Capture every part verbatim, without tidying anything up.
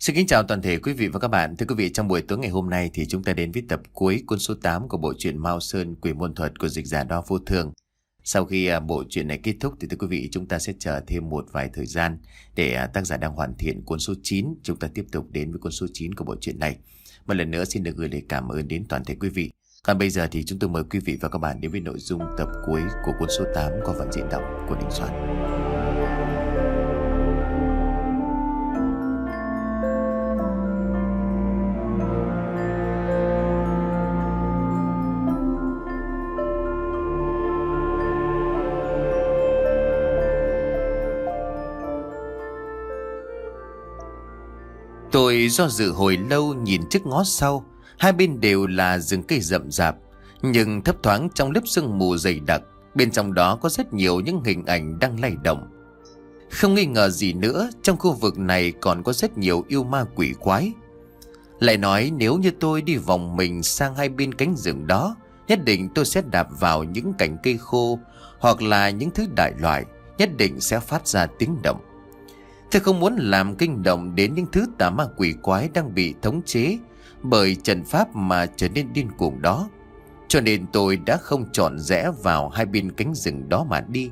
Xin kính chào toàn thể quý vị và các bạn. Thưa quý vị, trong buổi tối ngày hôm nay thì chúng ta đến với tập cuối cuốn số tám của bộ truyện Mao Sơn Quỷ Môn Thuật của dịch giả Đo Vô Thường. Sau khi à, bộ truyện này kết thúc thì thưa quý vị, chúng ta sẽ chờ thêm một vài thời gian để à, tác giả đang hoàn thiện cuốn số chín. Chúng ta tiếp tục đến với cuốn số chín của bộ truyện này. Một lần nữa xin được gửi lời cảm ơn đến toàn thể quý vị. Còn bây giờ thì chúng tôi mời quý vị và các bạn đến với nội dung tập cuối của cuốn số tám qua phần diễn đọc của Đình Soạn. Tôi do dự hồi lâu nhìn trước ngó sau. Hai bên đều là rừng cây rậm rạp, nhưng thấp thoáng trong lớp sương mù dày đặc. Bên trong đó có rất nhiều những hình ảnh đang lay động. Không nghi ngờ gì nữa, trong khu vực này còn có rất nhiều yêu ma quỷ quái. Lại nói nếu như tôi đi vòng mình sang hai bên cánh rừng đó, nhất định tôi sẽ đạp vào những cành cây khô hoặc là những thứ đại loại, nhất định sẽ phát ra tiếng động. Tôi không muốn làm kinh động đến những thứ tà ma quỷ quái đang bị thống chế bởi trận pháp mà trở nên điên cuồng đó. Cho nên tôi đã không chọn rẽ vào hai bên cánh rừng đó mà đi.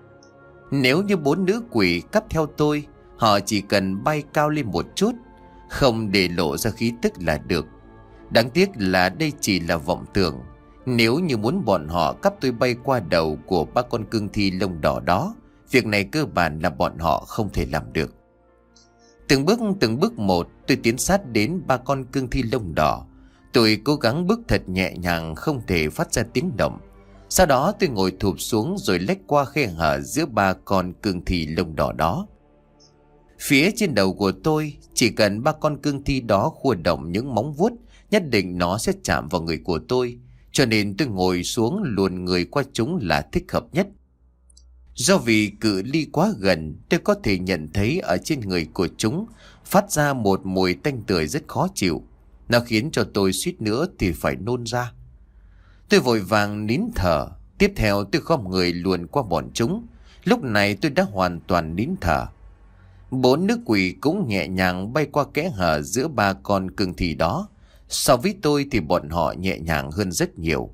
Nếu như bốn nữ quỷ cắp theo tôi, họ chỉ cần bay cao lên một chút, không để lộ ra khí tức là được. Đáng tiếc là đây chỉ là vọng tưởng. Nếu như muốn bọn họ cắp tôi bay qua đầu của ba con cương thi lông đỏ đó, việc này cơ bản là bọn họ không thể làm được. Từng bước từng bước một, tôi tiến sát đến ba con cương thi lông đỏ. Tôi cố gắng bước thật nhẹ nhàng, không thể phát ra tiếng động. Sau đó tôi ngồi thụp xuống rồi lách qua khe hở giữa ba con cương thi lông đỏ đó. Phía trên đầu của tôi, chỉ cần ba con cương thi đó khua động những móng vuốt, nhất định nó sẽ chạm vào người của tôi. Cho nên tôi ngồi xuống luồn người qua chúng là thích hợp nhất. Do vì cự ly quá gần, tôi có thể nhận thấy ở trên người của chúng phát ra một mùi tanh tưởi rất khó chịu. Nó khiến cho tôi suýt nữa thì phải nôn ra. Tôi vội vàng nín thở. Tiếp theo tôi khom người luồn qua bọn chúng. Lúc này tôi đã hoàn toàn nín thở. Bốn nữ quỷ cũng nhẹ nhàng bay qua kẽ hở giữa ba con cương thi đó. So với tôi thì bọn họ nhẹ nhàng hơn rất nhiều.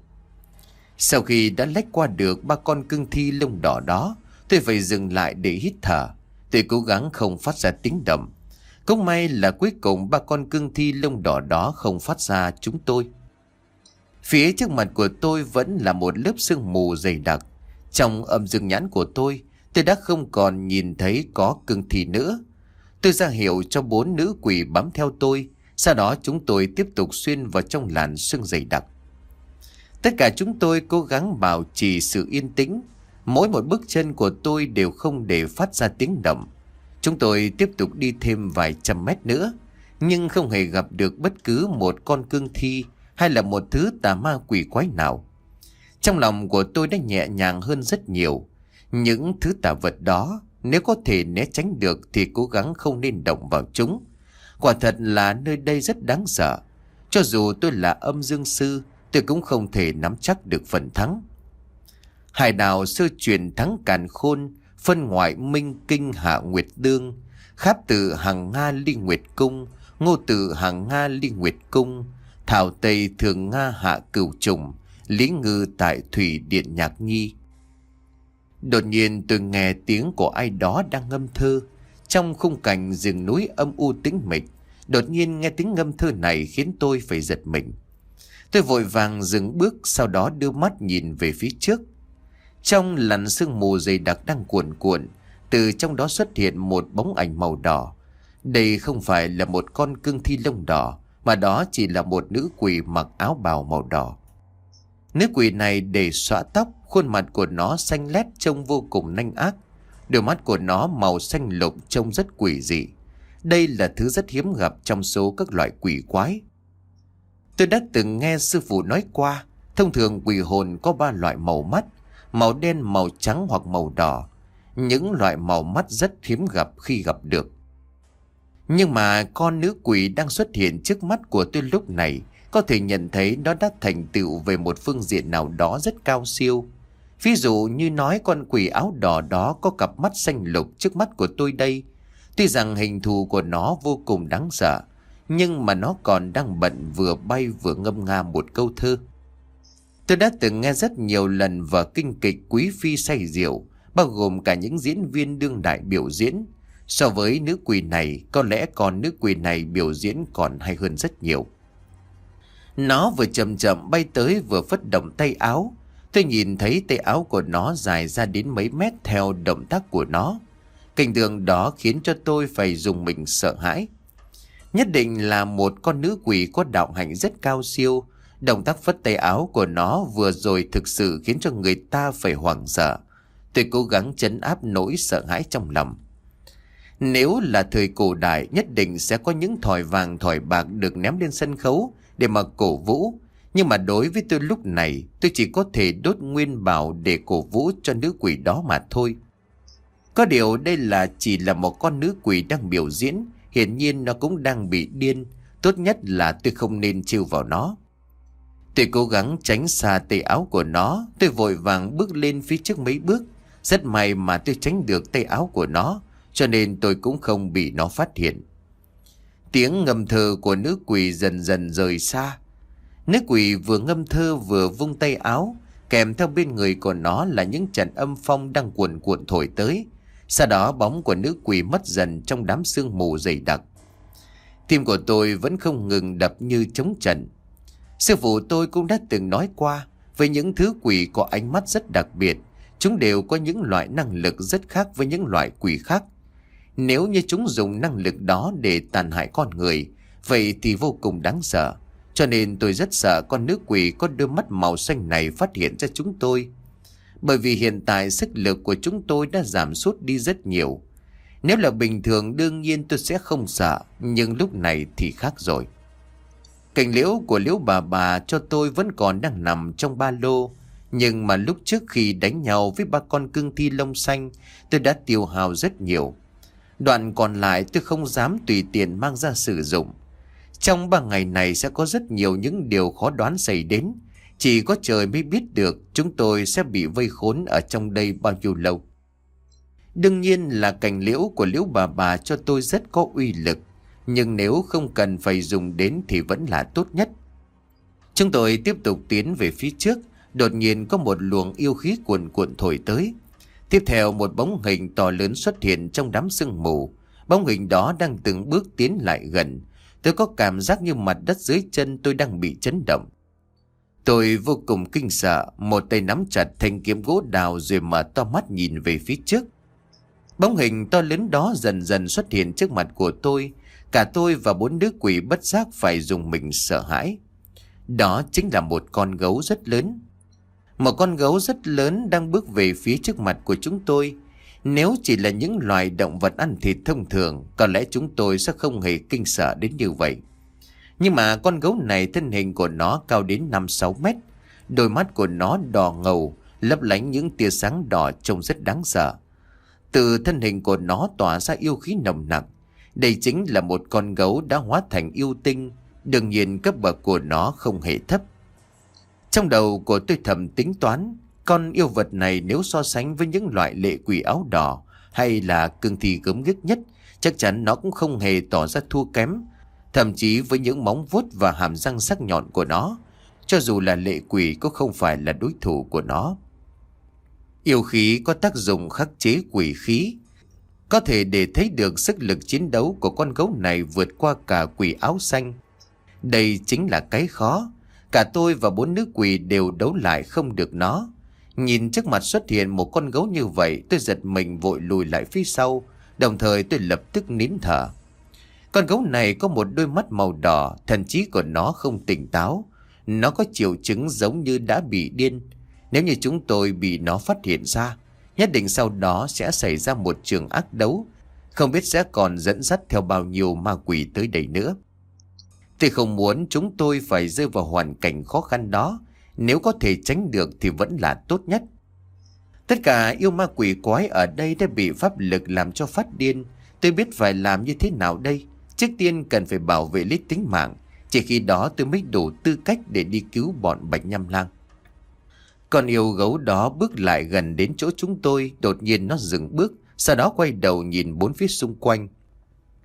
Sau khi đã lách qua được ba con cương thi lông đỏ đó, tôi phải dừng lại để hít thở. Tôi cố gắng không phát ra tiếng động. Cũng may là cuối cùng ba con cương thi lông đỏ đó không phát ra chúng tôi. Phía trước mặt của tôi vẫn là một lớp sương mù dày đặc. Trong âm dương nhãn của tôi, tôi đã không còn nhìn thấy có cương thi nữa. Tôi ra hiệu cho bốn nữ quỷ bám theo tôi. Sau đó chúng tôi tiếp tục xuyên vào trong làn sương dày đặc. Tất cả chúng tôi cố gắng bảo trì sự yên tĩnh. Mỗi một bước chân của tôi đều không để phát ra tiếng động. Chúng tôi tiếp tục đi thêm vài trăm mét nữa, nhưng không hề gặp được bất cứ một con cương thi hay là một thứ tà ma quỷ quái nào. Trong lòng của tôi đã nhẹ nhàng hơn rất nhiều. Những thứ tà vật đó, nếu có thể né tránh được thì cố gắng không nên động vào chúng. Quả thật là nơi đây rất đáng sợ. Cho dù tôi là âm dương sư, tôi cũng không thể nắm chắc được phần thắng. Hải đảo sơ truyền thắng càn khôn, phân ngoại minh kinh hạ nguyệt đương, kháp tự hàng Nga ly nguyệt cung, ngô tự hàng Nga ly nguyệt cung, thảo tây thường Nga hạ cửu trùng, lý ngư tại thủy điện nhạc nhi. Đột nhiên tôi nghe tiếng của ai đó đang ngâm thơ. Trong khung cảnh rừng núi âm u tĩnh mịch, đột nhiên nghe tiếng ngâm thơ này khiến tôi phải giật mình. Tôi vội vàng dừng bước, sau đó đưa mắt nhìn về phía trước. Trong làn sương mù dày đặc đang cuồn cuộn, từ trong đó xuất hiện một bóng ảnh màu đỏ. Đây không phải là một con cương thi lông đỏ, mà đó chỉ là một nữ quỷ mặc áo bào màu đỏ. Nữ quỷ này để xõa tóc, khuôn mặt của nó xanh lét trông vô cùng nanh ác. Đôi mắt của nó màu xanh lục trông rất quỷ dị. Đây là thứ rất hiếm gặp trong số các loại quỷ quái. Tôi đã từng nghe sư phụ nói qua, thông thường quỷ hồn có ba loại màu mắt: màu đen, màu trắng hoặc màu đỏ. Những loại màu mắt rất hiếm gặp khi gặp được. Nhưng mà con nữ quỷ đang xuất hiện trước mắt của tôi lúc này, có thể nhận thấy nó đã thành tựu về một phương diện nào đó rất cao siêu. Ví dụ như nói con quỷ áo đỏ đó có cặp mắt xanh lục trước mắt của tôi đây. Tuy rằng hình thù của nó vô cùng đáng sợ, nhưng mà nó còn đang bận vừa bay vừa ngâm nga một câu thơ. Tôi đã từng nghe rất nhiều lần vở kinh kịch Quý Phi say rượu, bao gồm cả những diễn viên đương đại biểu diễn. So với nữ quỷ này, có lẽ còn nữ quỷ này biểu diễn còn hay hơn rất nhiều. Nó vừa chậm chậm bay tới vừa phất động tay áo. Tôi nhìn thấy tay áo của nó dài ra đến mấy mét theo động tác của nó. Cảnh tượng đó khiến cho tôi phải dùng mình sợ hãi. Nhất định là một con nữ quỷ có đạo hạnh rất cao siêu. Động tác phất tay áo của nó vừa rồi thực sự khiến cho người ta phải hoảng sợ. Tôi cố gắng trấn áp nỗi sợ hãi trong lòng. Nếu là thời cổ đại, nhất định sẽ có những thỏi vàng thỏi bạc được ném lên sân khấu để mà cổ vũ. Nhưng mà đối với tôi lúc này, tôi chỉ có thể đốt nguyên bảo để cổ vũ cho nữ quỷ đó mà thôi. Có điều đây là chỉ là một con nữ quỷ đang biểu diễn, hiển nhiên nó cũng đang bị điên. Tốt nhất là tôi không nên trêu vào nó. Tôi cố gắng tránh xa tay áo của nó. Tôi vội vàng bước lên phía trước mấy bước. Rất may mà tôi tránh được tay áo của nó, cho nên tôi cũng không bị nó phát hiện. Tiếng ngâm thơ của nữ quỷ dần dần rời xa. Nữ quỷ vừa ngâm thơ vừa vung tay áo, kèm theo bên người của nó là những trận âm phong đang cuồn cuộn thổi tới. Sau đó bóng của nữ quỷ mất dần trong đám sương mù dày đặc. Tim của tôi vẫn không ngừng đập như trống trận. Sư phụ tôi cũng đã từng nói qua, với những thứ quỷ có ánh mắt rất đặc biệt, chúng đều có những loại năng lực rất khác với những loại quỷ khác. Nếu như chúng dùng năng lực đó để tàn hại con người, vậy thì vô cùng đáng sợ. Cho nên tôi rất sợ con nữ quỷ có đôi mắt màu xanh này phát hiện ra chúng tôi. Bởi vì hiện tại sức lực của chúng tôi đã giảm sút đi rất nhiều. Nếu là bình thường đương nhiên tôi sẽ không sợ, nhưng lúc này thì khác rồi. Cành liễu của Liễu bà bà cho tôi vẫn còn đang nằm trong ba lô. Nhưng mà lúc trước khi đánh nhau với ba con cương thi lông xanh, tôi đã tiêu hao rất nhiều. Đoạn còn lại tôi không dám tùy tiện mang ra sử dụng. Trong ba ngày này sẽ có rất nhiều những điều khó đoán xảy đến. Chỉ có trời mới biết được chúng tôi sẽ bị vây khốn ở trong đây bao nhiêu lâu. Đương nhiên là cành liễu của Liễu bà bà cho tôi rất có uy lực. Nhưng nếu không cần phải dùng đến thì vẫn là tốt nhất. Chúng tôi tiếp tục tiến về phía trước. Đột nhiên có một luồng yêu khí cuồn cuộn thổi tới. Tiếp theo một bóng hình to lớn xuất hiện trong đám sương mù. Bóng hình đó đang từng bước tiến lại gần. Tôi có cảm giác như mặt đất dưới chân tôi đang bị chấn động. Tôi vô cùng kinh sợ, một tay nắm chặt thanh kiếm gỗ đào rồi mở to mắt nhìn về phía trước. Bóng hình to lớn đó dần dần xuất hiện trước mặt của tôi. Cả tôi và bốn nữ quỷ bất giác phải dùng mình sợ hãi. Đó chính là một con gấu rất lớn. Một con gấu rất lớn đang bước về phía trước mặt của chúng tôi. Nếu chỉ là những loài động vật ăn thịt thông thường, có lẽ chúng tôi sẽ không hề kinh sợ đến như vậy. Nhưng mà con gấu này thân hình của nó cao đến năm sáu mét. Đôi mắt của nó đỏ ngầu, lấp lánh những tia sáng đỏ trông rất đáng sợ. Từ thân hình của nó tỏa ra yêu khí nồng nặc. Đây chính là một con gấu đã hóa thành yêu tinh. Đương nhiên cấp bậc của nó không hề thấp. Trong đầu của tôi thầm tính toán, con yêu vật này nếu so sánh với những loại lệ quỷ áo đỏ hay là cương thi gớm ghiếc nhất, chắc chắn nó cũng không hề tỏ ra thua kém. Thậm chí với những móng vuốt và hàm răng sắc nhọn của nó, cho dù là lệ quỷ cũng không phải là đối thủ của nó. Yêu khí có tác dụng khắc chế quỷ khí, có thể để thấy được sức lực chiến đấu của con gấu này vượt qua cả quỷ áo xanh. Đây chính là cái khó. Cả tôi và bốn nữ quỷ đều đấu lại không được nó. Nhìn trước mặt xuất hiện một con gấu như vậy, tôi giật mình vội lùi lại phía sau. Đồng thời tôi lập tức nín thở. Con gấu này có một đôi mắt màu đỏ, thần trí của nó không tỉnh táo. Nó có triệu chứng giống như đã bị điên. Nếu như chúng tôi bị nó phát hiện ra, nhất định sau đó sẽ xảy ra một trường ác đấu. Không biết sẽ còn dẫn dắt theo bao nhiêu ma quỷ tới đây nữa. Tôi không muốn chúng tôi phải rơi vào hoàn cảnh khó khăn đó. Nếu có thể tránh được thì vẫn là tốt nhất. Tất cả yêu ma quỷ quái ở đây đã bị pháp lực làm cho phát điên. Tôi biết phải làm như thế nào đây. Trước tiên cần phải bảo vệ lấy tính mạng. Chỉ khi đó tôi mới đủ tư cách để đi cứu bọn Bạch Nham Lang. Con yêu gấu đó bước lại gần đến chỗ chúng tôi. Đột nhiên nó dừng bước, sau đó quay đầu nhìn bốn phía xung quanh.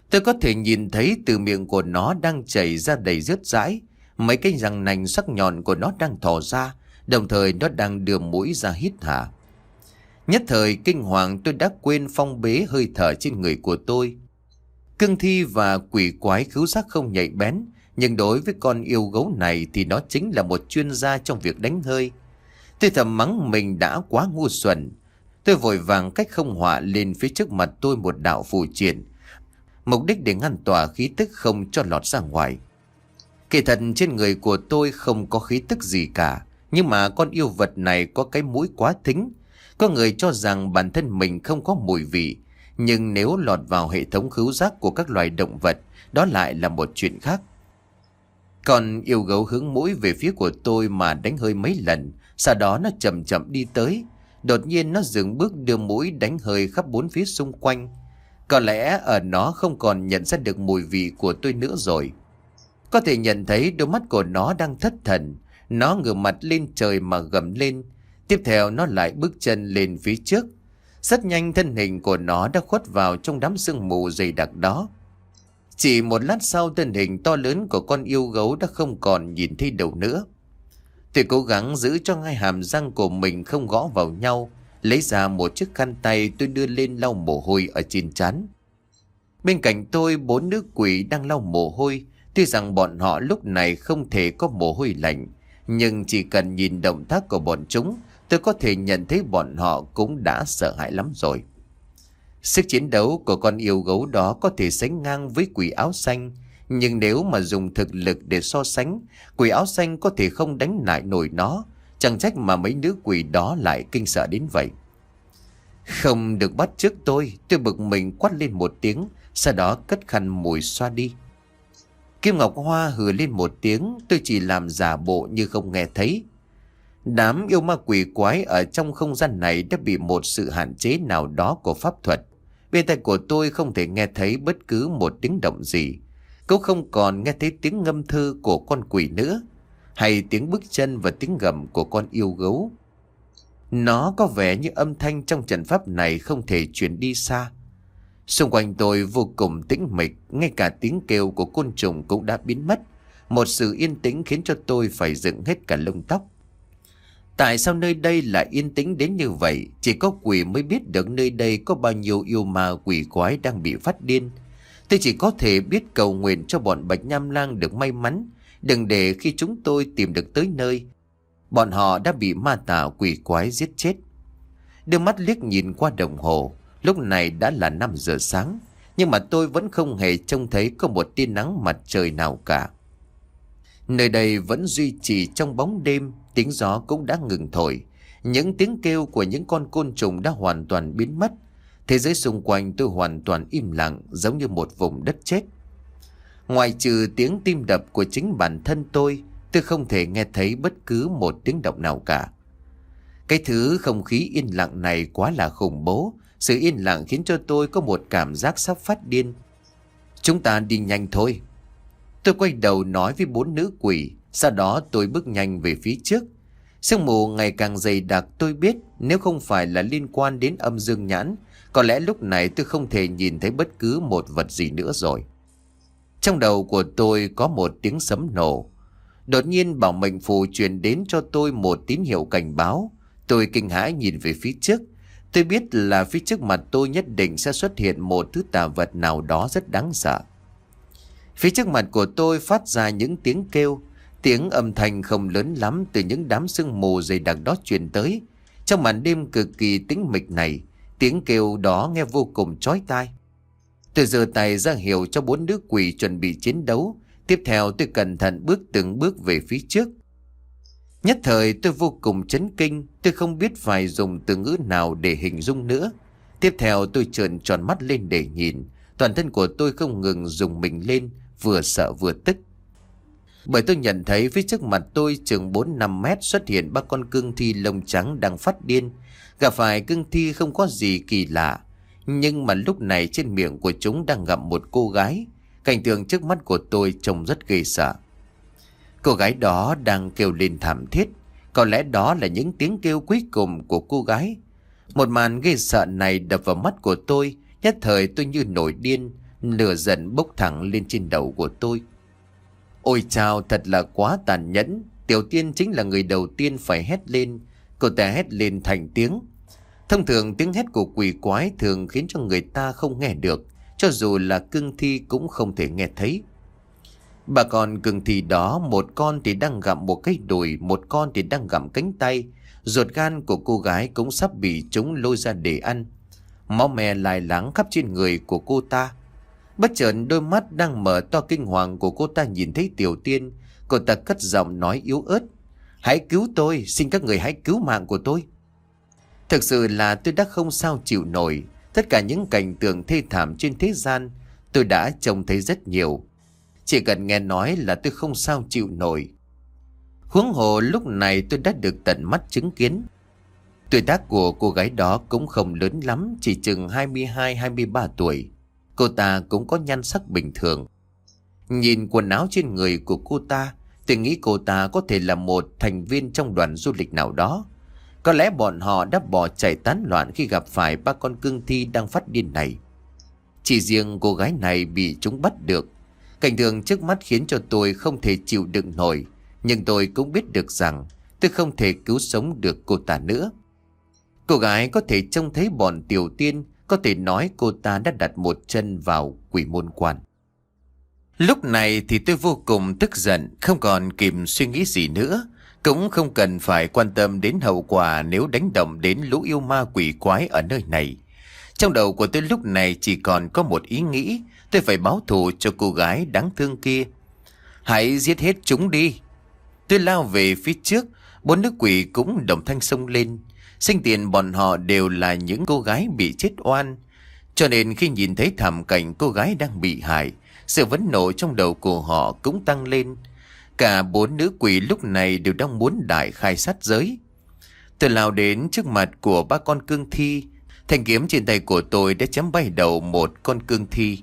Tôi có thể nhìn thấy từ miệng của nó đang chảy ra đầy rớt rãi. Mấy cái răng nanh sắc nhọn của nó đang thò ra, đồng thời nó đang đưa mũi ra hít hà. Nhất thời kinh hoàng, tôi đã quên phong bế hơi thở trên người của tôi. Cương thi và quỷ quái khứu giác không nhạy bén, nhưng đối với con yêu gấu này thì nó chính là một chuyên gia trong việc đánh hơi. Tôi thầm mắng mình đã quá ngu xuẩn. Tôi vội vàng cách không họa lên phía trước mặt tôi một đạo phù triện, mục đích để ngăn tỏa khí tức không cho lọt ra ngoài. Kỳ thật trên người của tôi không có khí tức gì cả, nhưng mà con yêu vật này có cái mũi quá thính. Có người cho rằng bản thân mình không có mùi vị, nhưng nếu lọt vào hệ thống khứu giác của các loài động vật, đó lại là một chuyện khác. Còn yêu gấu hướng mũi về phía của tôi mà đánh hơi mấy lần, sau đó nó chậm chậm đi tới. Đột nhiên nó dừng bước đưa mũi đánh hơi khắp bốn phía xung quanh. Có lẽ ở nó không còn nhận ra được mùi vị của tôi nữa rồi. Có thể nhận thấy đôi mắt của nó đang thất thần. Nó ngửa mặt lên trời mà gầm lên. Tiếp theo nó lại bước chân lên phía trước. Rất nhanh thân hình của nó đã khuất vào trong đám sương mù dày đặc đó. Chỉ một lát sau, thân hình to lớn của con yêu gấu đã không còn nhìn thấy đâu nữa. Tôi cố gắng giữ cho hai hàm răng của mình không gõ vào nhau, lấy ra một chiếc khăn tay tôi đưa lên lau mồ hôi ở trên trán. Bên cạnh tôi bốn nữ quỷ đang lau mồ hôi. Tuy rằng bọn họ lúc này không thể có mồ hôi lạnh, nhưng chỉ cần nhìn động tác của bọn chúng, tôi có thể nhận thấy bọn họ cũng đã sợ hãi lắm rồi. Sức chiến đấu của con yêu gấu đó có thể sánh ngang với quỷ áo xanh, nhưng nếu mà dùng thực lực để so sánh, quỷ áo xanh có thể không đánh lại nổi nó. Chẳng trách mà mấy nữ quỷ đó lại kinh sợ đến vậy. Không được bắt chước tôi, tôi bực mình quát lên một tiếng, sau đó cất khăn mùi xoa đi. Kim Ngọc Hoa hừ lên một tiếng, tôi chỉ làm giả bộ như không nghe thấy. Đám yêu ma quỷ quái ở trong không gian này đã bị một sự hạn chế nào đó của pháp thuật. Bên tai của tôi không thể nghe thấy bất cứ một tiếng động gì. Cũng không còn nghe thấy tiếng ngâm thơ của con quỷ nữa, hay tiếng bước chân và tiếng gầm của con yêu gấu. Nó có vẻ như âm thanh trong trận pháp này không thể truyền đi xa. Xung quanh tôi vô cùng tĩnh mịch, ngay cả tiếng kêu của côn trùng cũng đã biến mất. Một sự yên tĩnh khiến cho tôi phải dựng hết cả lông tóc. Tại sao nơi đây lại yên tĩnh đến như vậy? Chỉ có quỷ mới biết được nơi đây có bao nhiêu yêu ma quỷ quái đang bị phát điên. Tôi chỉ có thể biết cầu nguyện cho bọn Bạch Nham Lang được may mắn, đừng để khi chúng tôi tìm được tới nơi, bọn họ đã bị ma tà quỷ quái giết chết. Đưa mắt liếc nhìn qua đồng hồ, lúc này đã là năm giờ sáng, nhưng mà tôi vẫn không hề trông thấy có một tia nắng mặt trời nào cả. Nơi đây vẫn duy trì trong bóng đêm, tiếng gió cũng đã ngừng thổi, những tiếng kêu của những con côn trùng đã hoàn toàn biến mất. Thế giới xung quanh tôi hoàn toàn im lặng, giống như một vùng đất chết. Ngoài trừ tiếng tim đập của chính bản thân tôi, tôi không thể nghe thấy bất cứ một tiếng động nào cả. Cái thứ không khí yên lặng này quá là khủng bố. Sự yên lặng khiến cho tôi có một cảm giác sắp phát điên. Chúng ta đi nhanh thôi. Tôi quay đầu nói với bốn nữ quỷ. Sau đó tôi bước nhanh về phía trước. Sương mù ngày càng dày đặc. Tôi biết nếu không phải là liên quan đến âm dương nhãn, có lẽ lúc này tôi không thể nhìn thấy bất cứ một vật gì nữa rồi. Trong đầu của tôi có một tiếng sấm nổ. Đột nhiên bảo mệnh phù truyền đến cho tôi một tín hiệu cảnh báo. Tôi kinh hãi nhìn về phía trước. Tôi biết là phía trước mặt tôi nhất định sẽ xuất hiện một thứ tà vật nào đó rất đáng sợ. Phía trước mặt của tôi phát ra những tiếng kêu. Tiếng âm thanh không lớn lắm từ những đám sương mù dày đặc đó truyền tới. Trong màn đêm cực kỳ tĩnh mịch này, tiếng kêu đó nghe vô cùng chói tai. Tôi giơ tay ra hiệu cho bốn nữ quỷ chuẩn bị chiến đấu. Tiếp theo tôi cẩn thận bước từng bước về phía trước. Nhất thời tôi vô cùng chấn kinh. Tôi không biết phải dùng từ ngữ nào để hình dung nữa. Tiếp theo tôi trợn tròn mắt lên để nhìn. Toàn thân của tôi không ngừng rùng mình lên, vừa sợ vừa tức. Bởi tôi nhận thấy phía trước mặt tôi chừng bốn năm mét xuất hiện ba con cương thi lông trắng đang phát điên. Gặp phải cương thi không có gì kỳ lạ, nhưng mà lúc này trên miệng của chúng đang gặm một cô gái. Cảnh tượng trước mắt của tôi trông rất ghê sợ. Cô gái đó đang kêu lên thảm thiết. Có lẽ đó là những tiếng kêu cuối cùng của cô gái. Một màn ghê sợ này đập vào mắt của tôi. Nhất thời tôi như nổi điên. lửa giận bốc thẳng lên trên đầu của tôi. Ôi chao, thật là quá tàn nhẫn. Tiểu Tiên chính là người đầu tiên phải hét lên. Cô ta hét lên thành tiếng. Thông thường tiếng hét của quỷ quái thường khiến cho người ta không nghe được, cho dù là cương thi cũng không thể nghe thấy. Bà con cương thi đó, một con thì đang gặm một cái đùi, một con thì đang gặm cánh tay. Ruột gan của cô gái cũng sắp bị chúng lôi ra để ăn. Máu me lai láng khắp trên người của cô ta. Bất chợt đôi mắt đang mở to kinh hoàng của cô ta nhìn thấy Tiểu Tiên. Cô ta cất giọng nói yếu ớt: "Hãy cứu tôi, xin các người hãy cứu mạng của tôi." Thực sự là tôi đã không sao chịu nổi. Tất cả những cảnh tượng thê thảm trên thế gian tôi đã trông thấy rất nhiều. Chỉ cần nghe nói là tôi không sao chịu nổi. Huống hồ lúc này tôi đã được tận mắt chứng kiến. Tuổi tác của cô gái đó cũng không lớn lắm, chỉ chừng hai mươi hai hai mươi ba tuổi. Cô ta cũng có nhan sắc bình thường. Nhìn quần áo trên người của cô ta, tôi nghĩ cô ta có thể là một thành viên trong đoàn du lịch nào đó. Có lẽ bọn họ đã bỏ chạy tán loạn khi gặp phải ba con cương thi đang phát điên này. Chỉ riêng cô gái này bị chúng bắt được. Cảnh tượng trước mắt khiến cho tôi không thể chịu đựng nổi. Nhưng tôi cũng biết được rằng tôi không thể cứu sống được cô ta nữa. Cô gái có thể trông thấy bọn Tiểu Tiên, có thể nói cô ta đã đặt một chân vào quỷ môn quan. Lúc này thì tôi vô cùng tức giận, không còn kịp suy nghĩ gì nữa. Cũng không cần phải quan tâm đến hậu quả nếu đánh động đến lũ yêu ma quỷ quái ở nơi này. Trong đầu của tôi lúc này chỉ còn có một ý nghĩ: tôi phải báo thù cho cô gái đáng thương kia. Hãy giết hết chúng đi. Tôi lao về phía trước, bốn nữ quỷ cũng đồng thanh xông lên. Sinh tiền bọn họ đều là những cô gái bị chết oan, cho nên khi nhìn thấy thảm cảnh cô gái đang bị hại, sự phẫn nộ trong đầu của họ cũng tăng lên. Cả bốn nữ quỷ lúc này đều đang muốn đại khai sát giới. Tôi lao đến trước mặt của ba con cương thi. Thanh kiếm trên tay của tôi đã chém bay đầu một con cương thi.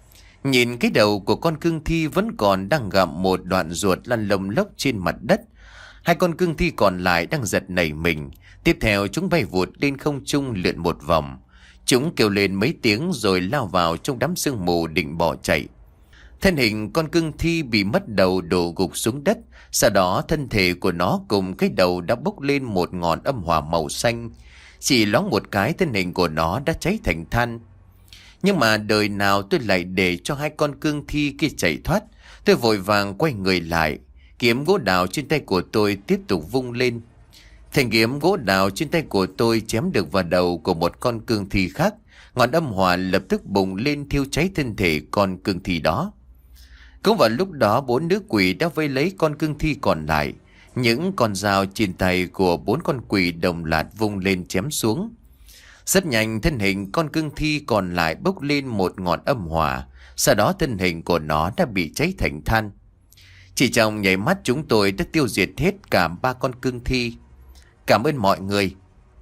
Nhìn cái đầu của con cương thi vẫn còn đang gặm một đoạn ruột lăn lông lốc trên mặt đất. Hai con cương thi còn lại đang giật nảy mình. Tiếp theo chúng bay vụt lên không trung lượn một vòng. Chúng kêu lên mấy tiếng rồi lao vào trong đám sương mù định bỏ chạy. Thân hình con cương thi bị mất đầu đổ gục xuống đất. Sau đó thân thể của nó cùng cái đầu đã bốc lên một ngọn âm hỏa màu xanh. Chỉ loáng một cái thân hình của nó đã cháy thành than. Nhưng mà đời nào tôi lại để cho hai con cương thi kia chạy thoát. Tôi vội vàng quay người lại. Kiếm gỗ đào trên tay của tôi tiếp tục vung lên. Thanh kiếm gỗ đào trên tay của tôi chém được vào đầu của một con cương thi khác. Ngọn âm hỏa lập tức bùng lên thiêu cháy thân thể con cương thi đó. Cũng vào lúc đó bốn nữ quỷ đã vây lấy con cương thi còn lại. Những con dao trên tay của bốn con quỷ đồng loạt vung lên chém xuống. Rất nhanh thân hình con cương thi còn lại bốc lên một ngọn âm hỏa. Sau đó thân hình của nó đã bị cháy thành than. Chỉ trong nháy mắt chúng tôi đã tiêu diệt hết cả ba con cương thi. Cảm ơn mọi người.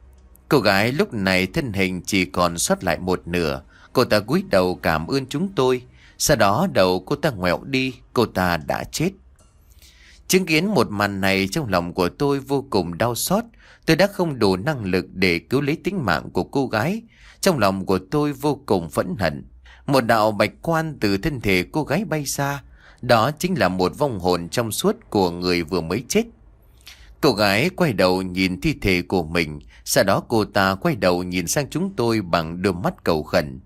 Cô gái lúc này thân hình chỉ còn sót lại một nửa. Cô ta cúi đầu cảm ơn chúng tôi. Sau đó đầu cô ta ngoẹo đi. Cô ta đã chết. Chứng kiến một màn này trong lòng của tôi vô cùng đau xót. Tôi đã không đủ năng lực để cứu lấy tính mạng của cô gái. Trong lòng của tôi vô cùng phẫn hận. Một đạo bạch quan từ thân thể cô gái bay ra. Đó chính là một vong hồn trong suốt của người vừa mới chết. Cô gái quay đầu nhìn thi thể của mình. Sau đó cô ta quay đầu nhìn sang chúng tôi bằng đôi mắt cầu khẩn.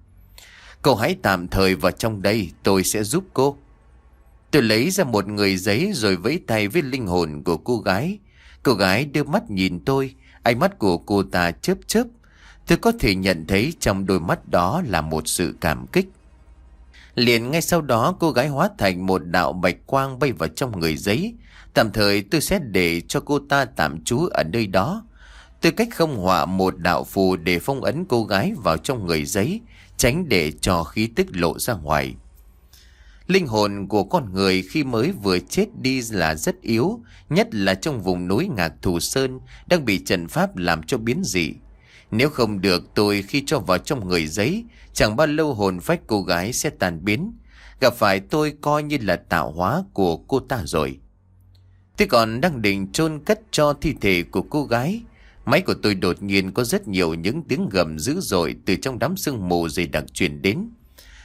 Cô hãy tạm thời vào trong đây, tôi sẽ giúp cô. Tôi lấy ra một người giấy rồi vẫy tay với linh hồn của cô gái. Cô gái đưa mắt nhìn tôi, ánh mắt của cô ta chớp chớp. Tôi có thể nhận thấy trong đôi mắt đó là một sự cảm kích. Liền ngay sau đó cô gái hóa thành một đạo bạch quang bay vào trong người giấy. Tạm thời tôi sẽ để cho cô ta tạm trú ở nơi đó. Tôi cách không họa một đạo phù để phong ấn cô gái vào trong người giấy, tránh để cho khí tức lộ ra ngoài. Linh hồn của con người khi mới vừa chết đi là rất yếu, nhất là trong vùng núi Ngạc Thù Sơn đang bị trận pháp làm cho biến dị. Nếu không được tôi khi cho vào trong người giấy, chẳng bao lâu hồn phách cô gái sẽ tan biến. Gặp phải tôi coi như là tạo hóa của cô ta rồi. Tôi còn đang định chôn cất cho thi thể của cô gái. Máy của tôi đột nhiên có rất nhiều những tiếng gầm dữ dội từ trong đám sương mù dày đặc truyền đến.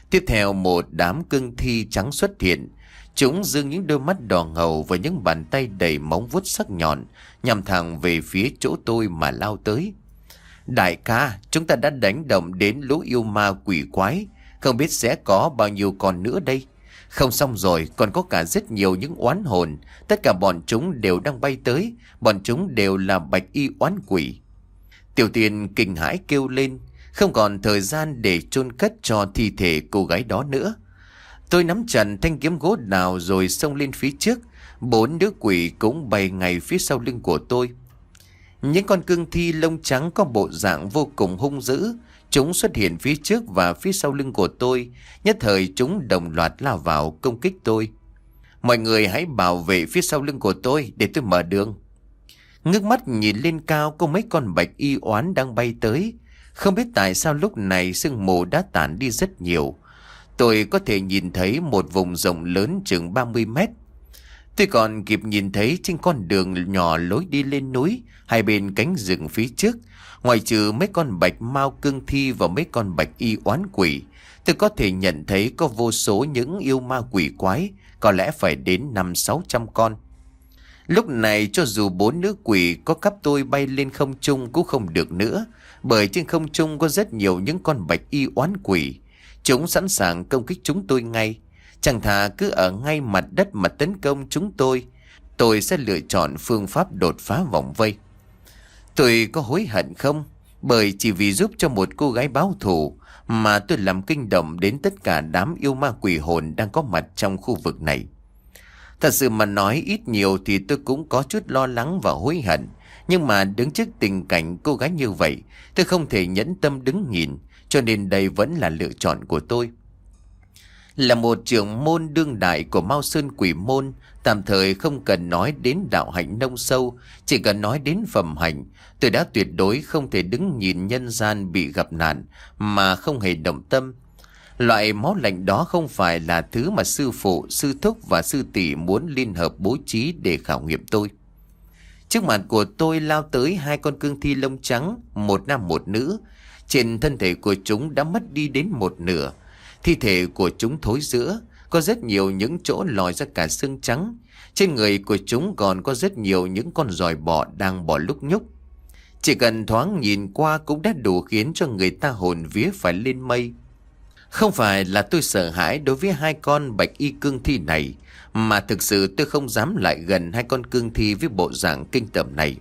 Tiếp theo một đám cương thi trắng xuất hiện. Chúng giương những đôi mắt đỏ ngầu và những bàn tay đầy móng vuốt sắc nhọn, nhằm thẳng về phía chỗ tôi mà lao tới. Đại ca, chúng ta đã đánh động đến lũ yêu ma quỷ quái, không biết sẽ có bao nhiêu con nữa đây. Không xong rồi, còn có cả rất nhiều những oán hồn. Tất cả bọn chúng đều đang bay tới. Bọn chúng đều là bạch y oán quỷ. Tiểu Tiên kinh hãi kêu lên. Không còn thời gian để chôn cất cho thi thể cô gái đó nữa. Tôi nắm chặt thanh kiếm gỗ đào rồi xông lên phía trước. Bốn đứa quỷ cũng bay ngay phía sau lưng của tôi. Những con cương thi lông trắng có bộ dạng vô cùng hung dữ. Chúng xuất hiện phía trước và phía sau lưng của tôi. Nhất thời chúng đồng loạt lao vào công kích tôi. Mọi người hãy bảo vệ phía sau lưng của tôi để tôi mở đường. Ngước mắt nhìn lên cao, có mấy con bạch y oán đang bay tới. Không biết tại sao lúc này sương mù đã tản đi rất nhiều. Tôi có thể nhìn thấy một vùng rộng lớn chừng ba mươi mét. Tôi còn kịp nhìn thấy trên con đường nhỏ lối đi lên núi, hai bên cánh rừng phía trước, ngoài trừ mấy con bạch mao cương thi và mấy con bạch y oán quỷ, tôi có thể nhận thấy có vô số những yêu ma quỷ quái, có lẽ phải đến năm sáu trăm con. Lúc này cho dù bốn nữ quỷ có cắp tôi bay lên không trung cũng không được nữa, bởi trên không trung có rất nhiều những con bạch y oán quỷ. Chúng sẵn sàng công kích chúng tôi ngay. Chẳng thà cứ ở ngay mặt đất mà tấn công chúng tôi. Tôi sẽ lựa chọn phương pháp đột phá vòng vây. Tôi có hối hận không? Bởi chỉ vì giúp cho một cô gái báo thù mà tôi làm kinh động đến tất cả đám yêu ma quỷ hồn đang có mặt trong khu vực này. Thật sự mà nói, ít nhiều thì tôi cũng có chút lo lắng và hối hận. Nhưng mà đứng trước tình cảnh cô gái như vậy, tôi không thể nhẫn tâm đứng nhìn, cho nên đây vẫn là lựa chọn của tôi. Là một trưởng môn đương đại của Mao Sơn Quỷ Môn, tạm thời không cần nói đến đạo hạnh nông sâu, chỉ cần nói đến phẩm hạnh, tôi đã tuyệt đối không thể đứng nhìn nhân gian bị gặp nạn mà không hề động tâm. Loại máu lạnh đó không phải là thứ mà sư phụ, sư thúc và sư tỷ muốn liên hợp bố trí để khảo nghiệm tôi. Trước mặt của tôi lao tới hai con cương thi lông trắng, một nam một nữ. Trên thân thể của chúng đã mất đi đến một nửa. Thi thể của chúng thối rữa, có rất nhiều những chỗ lòi ra cả xương trắng. Trên người của chúng còn có rất nhiều những con giòi bọ đang bò lúc nhúc. Chỉ cần thoáng nhìn qua cũng đã đủ khiến cho người ta hồn vía phải lên mây. Không phải là tôi sợ hãi đối với hai con bạch y cương thi này, mà thực sự tôi không dám lại gần hai con cương thi với bộ dạng kinh tởm này.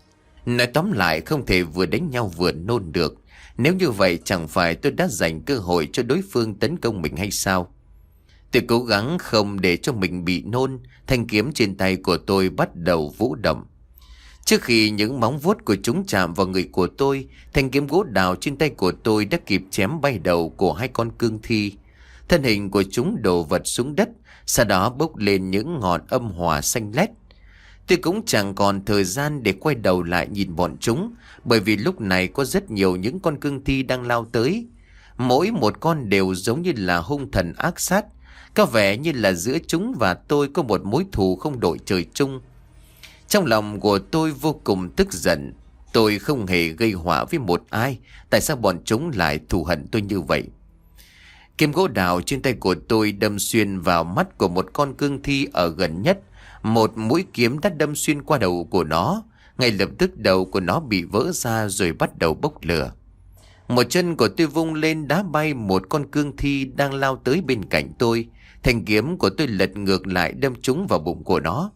Nói tóm lại, không thể vừa đánh nhau vừa nôn được. Nếu như vậy chẳng phải tôi đã dành cơ hội cho đối phương tấn công mình hay sao? Tôi cố gắng không để cho mình bị nôn. Thanh kiếm trên tay của tôi bắt đầu vũ động. Trước khi những móng vuốt của chúng chạm vào người của tôi, thanh kiếm gỗ đào trên tay của tôi đã kịp chém bay đầu của hai con cương thi. Thân hình của chúng đổ vật xuống đất, sau đó bốc lên những ngọn âm hỏa xanh lét. Tôi cũng chẳng còn thời gian để quay đầu lại nhìn bọn chúng, bởi vì lúc này có rất nhiều những con cương thi đang lao tới. Mỗi một con đều giống như là hung thần ác sát, có vẻ như là giữa chúng và tôi có một mối thù không đội trời chung. Trong lòng của tôi vô cùng tức giận. Tôi không hề gây họa với một ai, tại sao bọn chúng lại thù hận tôi như vậy? Kiếm gỗ đào trên tay của tôi đâm xuyên vào mắt của một con cương thi ở gần nhất. Một mũi kiếm đã đâm xuyên qua đầu của nó. Ngay lập tức đầu của nó bị vỡ ra rồi bắt đầu bốc lửa. Một chân của tôi vung lên đá bay một con cương thi đang lao tới bên cạnh tôi. Thanh kiếm của tôi lật ngược lại đâm trúng vào bụng của nó.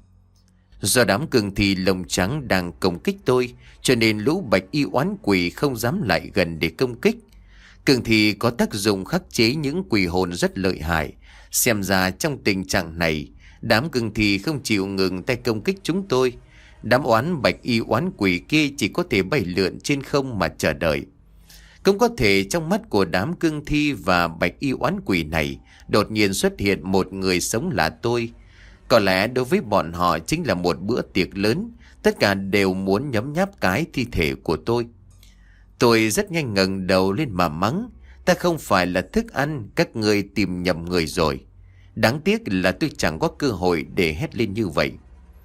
Do đám cương thi lông trắng đang công kích tôi, cho nên lũ bạch y oán quỷ không dám lại gần để công kích. Cương thi có tác dụng khắc chế những quỷ hồn rất lợi hại. Xem ra trong tình trạng này, đám cương thi không chịu ngừng tay công kích chúng tôi. Đám oán bạch y oán quỷ kia chỉ có thể bay lượn trên không mà chờ đợi. Cũng có thể trong mắt của đám cương thi và bạch y oán quỷ này đột nhiên xuất hiện một người sống là tôi. Có lẽ đối với bọn họ chính là một bữa tiệc lớn. Tất cả đều muốn nhấm nháp cái thi thể của tôi. Tôi rất nhanh ngẩng đầu lên mà mắng. Ta không phải là thức ăn, các người tìm nhầm người rồi. Đáng tiếc là tôi chẳng có cơ hội để hét lên như vậy.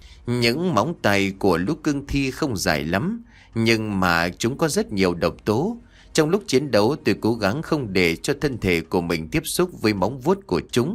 Những móng tay của lũ cương thi không dài lắm, nhưng mà chúng có rất nhiều độc tố. Trong lúc chiến đấu tôi cố gắng không để cho thân thể của mình tiếp xúc với móng vuốt của chúng.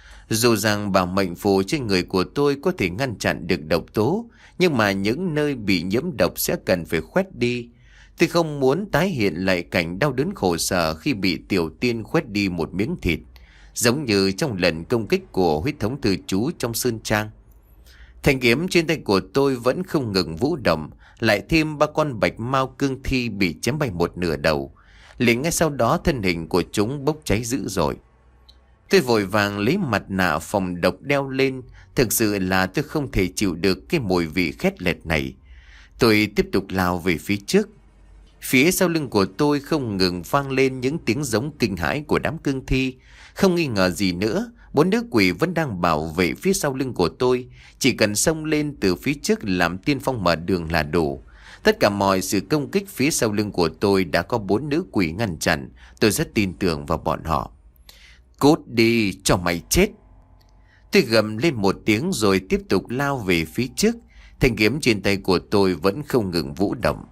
Dù rằng bảo mệnh phù trên người của tôi có thể ngăn chặn được độc tố, nhưng mà những nơi bị nhiễm độc sẽ cần phải khoét đi. Tôi không muốn tái hiện lại cảnh đau đớn khổ sở khi bị tiểu tiên khoét đi một miếng thịt, giống như trong lần công kích của huyết thống từ chú trong sơn trang. Thanh kiếm trên tay của tôi vẫn không ngừng vũ động, lại thêm ba con bạch mao cương thi bị chém bay một nửa đầu. Liền ngay sau đó thân hình của chúng bốc cháy dữ dội. Tôi vội vàng lấy mặt nạ phòng độc đeo lên. Thực sự là tôi không thể chịu được cái mùi vị khét lẹt này. Tôi tiếp tục lao về phía trước. Phía sau lưng của tôi không ngừng vang lên những tiếng giống kinh hãi của đám cương thi. Không nghi ngờ gì nữa, bốn nữ quỷ vẫn đang bảo vệ phía sau lưng của tôi. Chỉ cần xông lên từ phía trước làm tiên phong mở đường là đủ. Tất cả mọi sự công kích phía sau lưng của tôi đã có bốn nữ quỷ ngăn chặn. Tôi rất tin tưởng vào bọn họ. Cút đi cho mày chết. Tôi gầm lên một tiếng rồi tiếp tục lao về phía trước. Thanh kiếm trên tay của tôi vẫn không ngừng vũ động.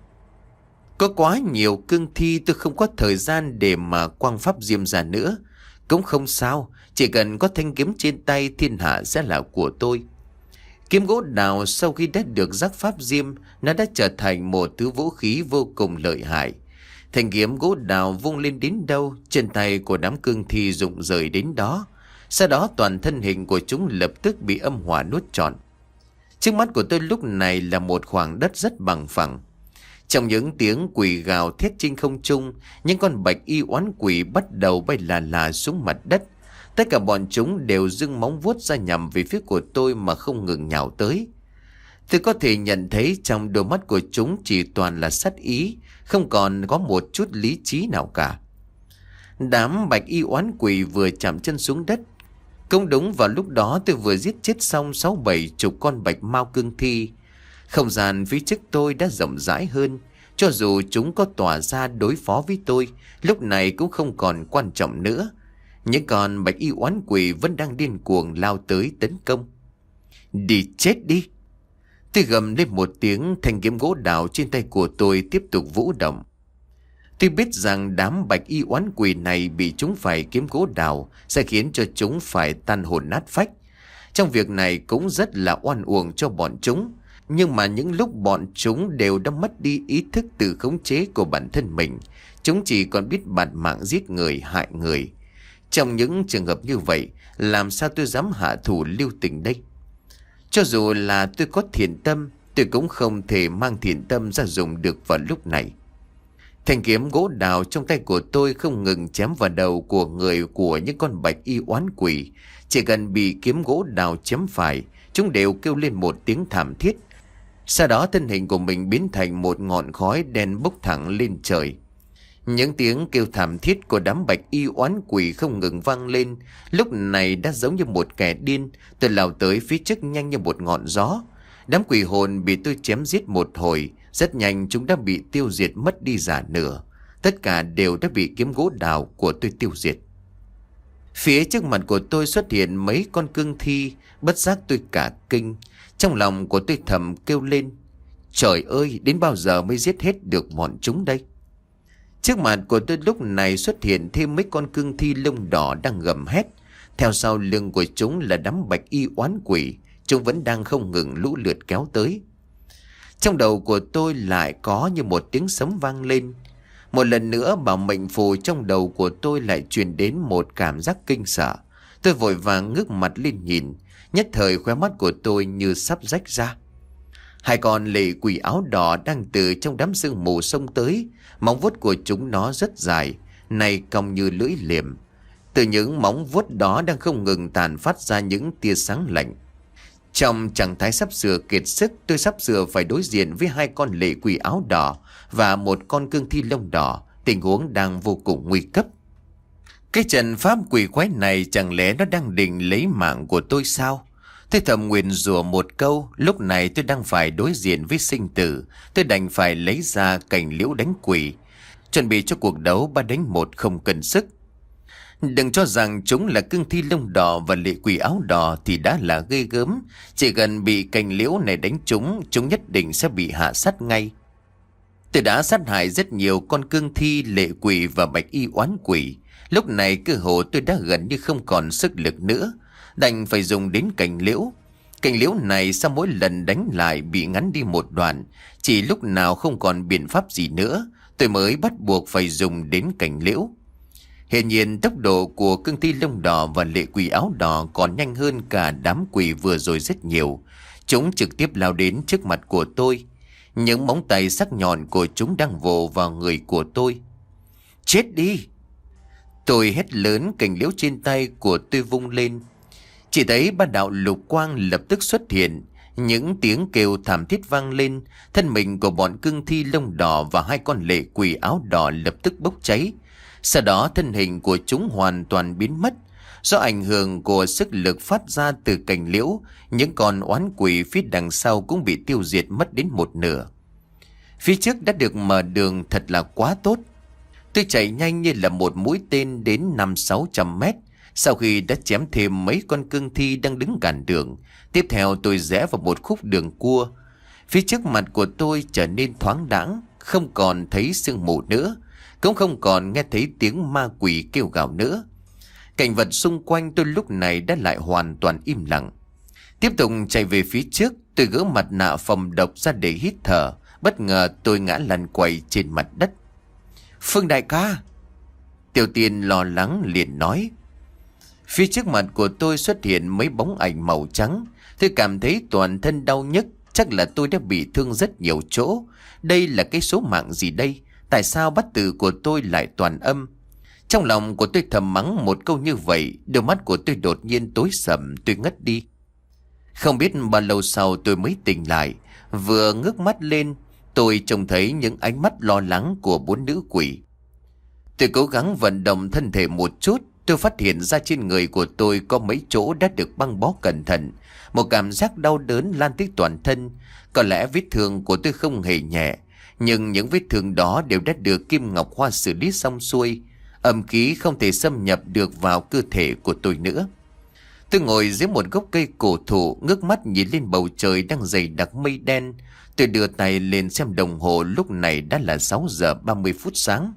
Có quá nhiều cương thi, tôi không có thời gian để mà quang pháp diêm ra nữa. Cũng không sao, chỉ cần có thanh kiếm trên tay, thiên hạ sẽ là của tôi. Kiếm gỗ đào sau khi đã được giác pháp diêm, nó đã trở thành một thứ vũ khí vô cùng lợi hại. Thanh kiếm gỗ đào vung lên đến đâu, chân tay của đám cương thi rụng rời đến đó. Sau đó toàn thân hình của chúng lập tức bị âm hỏa nuốt trọn. Trước mắt của tôi lúc này là một khoảng đất rất bằng phẳng. Trong những tiếng quỷ gào thét trên không trung, những con bạch y oán quỷ bắt đầu bay là là xuống mặt đất. Tất cả bọn chúng đều giương móng vuốt ra nhằm về phía của tôi mà không ngừng nhào tới. Tôi có thể nhận thấy trong đôi mắt của chúng chỉ toàn là sát ý, không còn có một chút lý trí nào cả. Đám bạch y oán quỷ vừa chạm chân xuống đất. Cũng đúng vào lúc đó tôi vừa giết chết xong sáu bảy chục con bạch mao cương thi. Không gian phía trước tôi đã rộng rãi hơn. Cho dù chúng có tỏa ra đối phó với tôi, lúc này cũng không còn quan trọng nữa. Những con bạch y oán quỷ vẫn đang điên cuồng lao tới tấn công. Đi chết đi! Tôi gầm lên một tiếng, thanh kiếm gỗ đào trên tay của tôi tiếp tục vũ động. Tôi biết rằng đám bạch y oán quỷ này bị chúng phải kiếm gỗ đào sẽ khiến cho chúng phải tan hồn nát phách. Trong việc này cũng rất là oan uổng cho bọn chúng. Nhưng mà những lúc bọn chúng đều đã mất đi ý thức tự khống chế của bản thân mình, chúng chỉ còn biết bản mạng giết người, hại người. Trong những trường hợp như vậy, làm sao tôi dám hạ thủ lưu tình đây? Cho dù là tôi có thiện tâm, tôi cũng không thể mang thiện tâm ra dùng được vào lúc này. Thanh kiếm gỗ đào trong tay của tôi không ngừng chém vào đầu của người của những con bạch y oán quỷ. Chỉ cần bị kiếm gỗ đào chém phải, chúng đều kêu lên một tiếng thảm thiết. Sau đó thân hình của mình biến thành một ngọn khói đen bốc thẳng lên trời. Những tiếng kêu thảm thiết của đám bạch y oán quỷ không ngừng vang lên. Lúc này đã giống như một kẻ điên. Tôi lao tới phía trước nhanh như một ngọn gió. Đám quỷ hồn bị tôi chém giết một hồi, rất nhanh chúng đã bị tiêu diệt mất đi giả nửa. Tất cả đều đã bị kiếm gỗ đào của tôi tiêu diệt. Phía trước mặt của tôi xuất hiện mấy con cương thi. Bất giác tôi cả kinh. Trong lòng của tôi thầm kêu lên, trời ơi, đến bao giờ mới giết hết được bọn chúng đây? Trước mặt của tôi lúc này xuất hiện thêm mấy con cương thi lông đỏ đang gầm hét. Theo sau lưng của chúng là đám bạch y oán quỷ. Chúng vẫn đang không ngừng lũ lượt kéo tới. Trong đầu của tôi lại có như một tiếng sấm vang lên. Một lần nữa bảo mệnh phù trong đầu của tôi lại truyền đến một cảm giác kinh sợ. Tôi vội vàng ngước mặt lên nhìn. Nhất thời khóe mắt của tôi như sắp rách ra. Hai con lệ quỷ áo đỏ đang từ trong đám sương mù xông tới. Móng vuốt của chúng nó rất dài, này cong như lưỡi liềm. Từ những móng vuốt đó đang không ngừng tàn phát ra những tia sáng lạnh. Trong trạng thái sắp sửa kiệt sức, tôi sắp sửa phải đối diện với hai con lệ quỷ áo đỏ và một con cương thi lông đỏ. Tình huống đang vô cùng nguy cấp. Cái trận pháp quỷ quái này chẳng lẽ nó đang định lấy mạng của tôi sao? Tôi thầm nguyền rủa một câu. Lúc này tôi đang phải đối diện với sinh tử. Tôi đành phải lấy ra cành liễu đánh quỷ, chuẩn bị cho cuộc đấu ba đánh một không cần sức. Đừng cho rằng chúng là cương thi lông đỏ và lệ quỷ áo đỏ thì đã là ghê gớm. Chỉ cần bị cành liễu này đánh chúng, chúng nhất định sẽ bị hạ sát ngay. Tôi đã sát hại rất nhiều con cương thi, lệ quỷ và bạch y oán quỷ. Lúc này cơ hồ tôi đã gần như không còn sức lực nữa, đành phải dùng đến cành liễu. Cành liễu này sau mỗi lần đánh lại bị ngắn đi một đoạn. Chỉ lúc nào không còn biện pháp gì nữa, tôi mới bắt buộc phải dùng đến cành liễu. Hiển nhiên tốc độ của cương thi lông đỏ và lệ quỷ áo đỏ còn nhanh hơn cả đám quỷ vừa rồi rất nhiều. Chúng trực tiếp lao đến trước mặt của tôi. Những móng tay sắc nhọn của chúng đang vồ vào người của tôi. Chết đi! Tôi hét lớn, cành liễu trên tay của tôi vung lên. Chỉ thấy ba đạo lục quang lập tức xuất hiện. Những tiếng kêu thảm thiết vang lên. Thân mình của bọn cương thi lông đỏ và hai con lệ quỷ áo đỏ lập tức bốc cháy. Sau đó thân hình của chúng hoàn toàn biến mất. Do ảnh hưởng của sức lực phát ra từ cành liễu, những con oán quỷ phía đằng sau cũng bị tiêu diệt mất đến một nửa. Phía trước đã được mở đường thật là quá tốt. Tôi chạy nhanh như là một mũi tên đến năm sáu trăm mét. Sau khi đã chém thêm mấy con cương thi đang đứng cản đường, tiếp theo tôi rẽ vào một khúc đường cua. Phía trước mặt của tôi trở nên thoáng đãng, không còn thấy sương mù nữa, cũng không còn nghe thấy tiếng ma quỷ kêu gào nữa. Cảnh vật xung quanh tôi lúc này đã lại hoàn toàn im lặng. Tiếp tục chạy về phía trước, tôi gỡ mặt nạ phòng độc ra để hít thở. Bất ngờ tôi ngã lăn quay trên mặt đất. Phương đại ca! Tiểu Tiên lo lắng liền nói. Phía trước mặt của tôi xuất hiện mấy bóng ảnh màu trắng. Tôi cảm thấy toàn thân đau nhức. Chắc là tôi đã bị thương rất nhiều chỗ. Đây là cái số mạng gì đây? Tại sao bát tự của tôi lại toàn âm? Trong lòng của tôi thầm mắng một câu như vậy. Đôi mắt của tôi đột nhiên tối sầm, tôi ngất đi. Không biết bao lâu sau tôi mới tỉnh lại. Vừa ngước mắt lên, tôi trông thấy những ánh mắt lo lắng của bốn nữ quỷ. Tôi cố gắng vận động thân thể một chút. Tôi phát hiện ra trên người của tôi có mấy chỗ đã được băng bó cẩn thận. Một cảm giác đau đớn lan tới toàn thân. Có lẽ vết thương của tôi không hề nhẹ, nhưng những vết thương đó đều đã được Kim Ngọc Hoa xử lý xong xuôi. Âm khí không thể xâm nhập được vào cơ thể của tôi nữa. Tôi ngồi dưới một gốc cây cổ thụ, ngước mắt nhìn lên bầu trời đang dày đặc mây đen. Tôi đưa tay lên xem đồng hồ, lúc này đã là sáu giờ ba mươi phút sáng.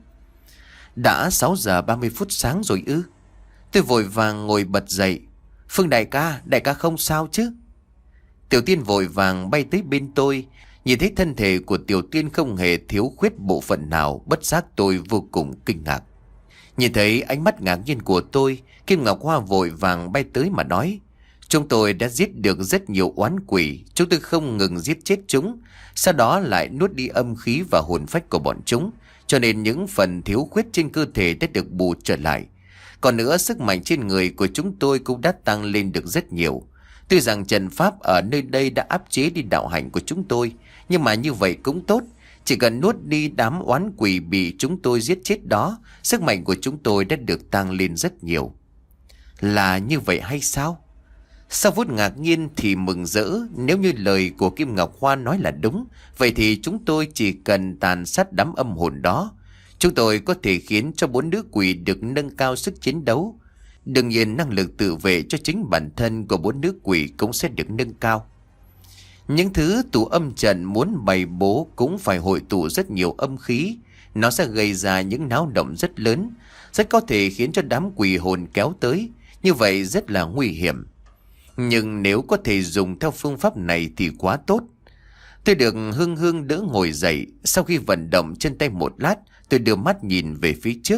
Đã sáu giờ ba mươi phút sáng rồi ư? Tôi vội vàng ngồi bật dậy. Phương đại ca, đại ca không sao chứ? Tiểu Tiên vội vàng bay tới bên tôi. Nhìn thấy thân thể của Tiểu Tiên không hề thiếu khuyết bộ phận nào, bất giác tôi vô cùng kinh ngạc. Nhìn thấy ánh mắt ngạc nhiên của tôi, Kim Ngọc Hoa vội vàng bay tới mà nói. Chúng tôi đã giết được rất nhiều oán quỷ. Chúng tôi không ngừng giết chết chúng, sau đó lại nuốt đi âm khí và hồn phách của bọn chúng, cho nên những phần thiếu khuyết trên cơ thể đã được bù trở lại. Còn nữa, sức mạnh trên người của chúng tôi cũng đã tăng lên được rất nhiều. Tuy rằng trận pháp ở nơi đây đã áp chế đi đạo hạnh của chúng tôi, nhưng mà như vậy cũng tốt. Chỉ cần nuốt đi đám oán quỷ bị chúng tôi giết chết đó, sức mạnh của chúng tôi đã được tăng lên rất nhiều. Là như vậy hay sao? Sau phút ngạc nhiên thì mừng rỡ. Nếu như lời của Kim Ngọc Hoa nói là đúng, vậy thì chúng tôi chỉ cần tàn sát đám âm hồn đó. Chúng tôi có thể khiến cho bốn nữ quỷ được nâng cao sức chiến đấu. Đương nhiên năng lực tự vệ cho chính bản thân của bốn nữ quỷ cũng sẽ được nâng cao. Những thứ tụ âm trận muốn bày bố cũng phải hội tụ rất nhiều âm khí. Nó sẽ gây ra những náo động rất lớn, rất có thể khiến cho đám quỷ hồn kéo tới. Như vậy rất là nguy hiểm. Nhưng nếu có thể dùng theo phương pháp này thì quá tốt. Tôi được Hương Hương đỡ ngồi dậy. Sau khi vận động chân tay một lát, tôi đưa mắt nhìn về phía trước.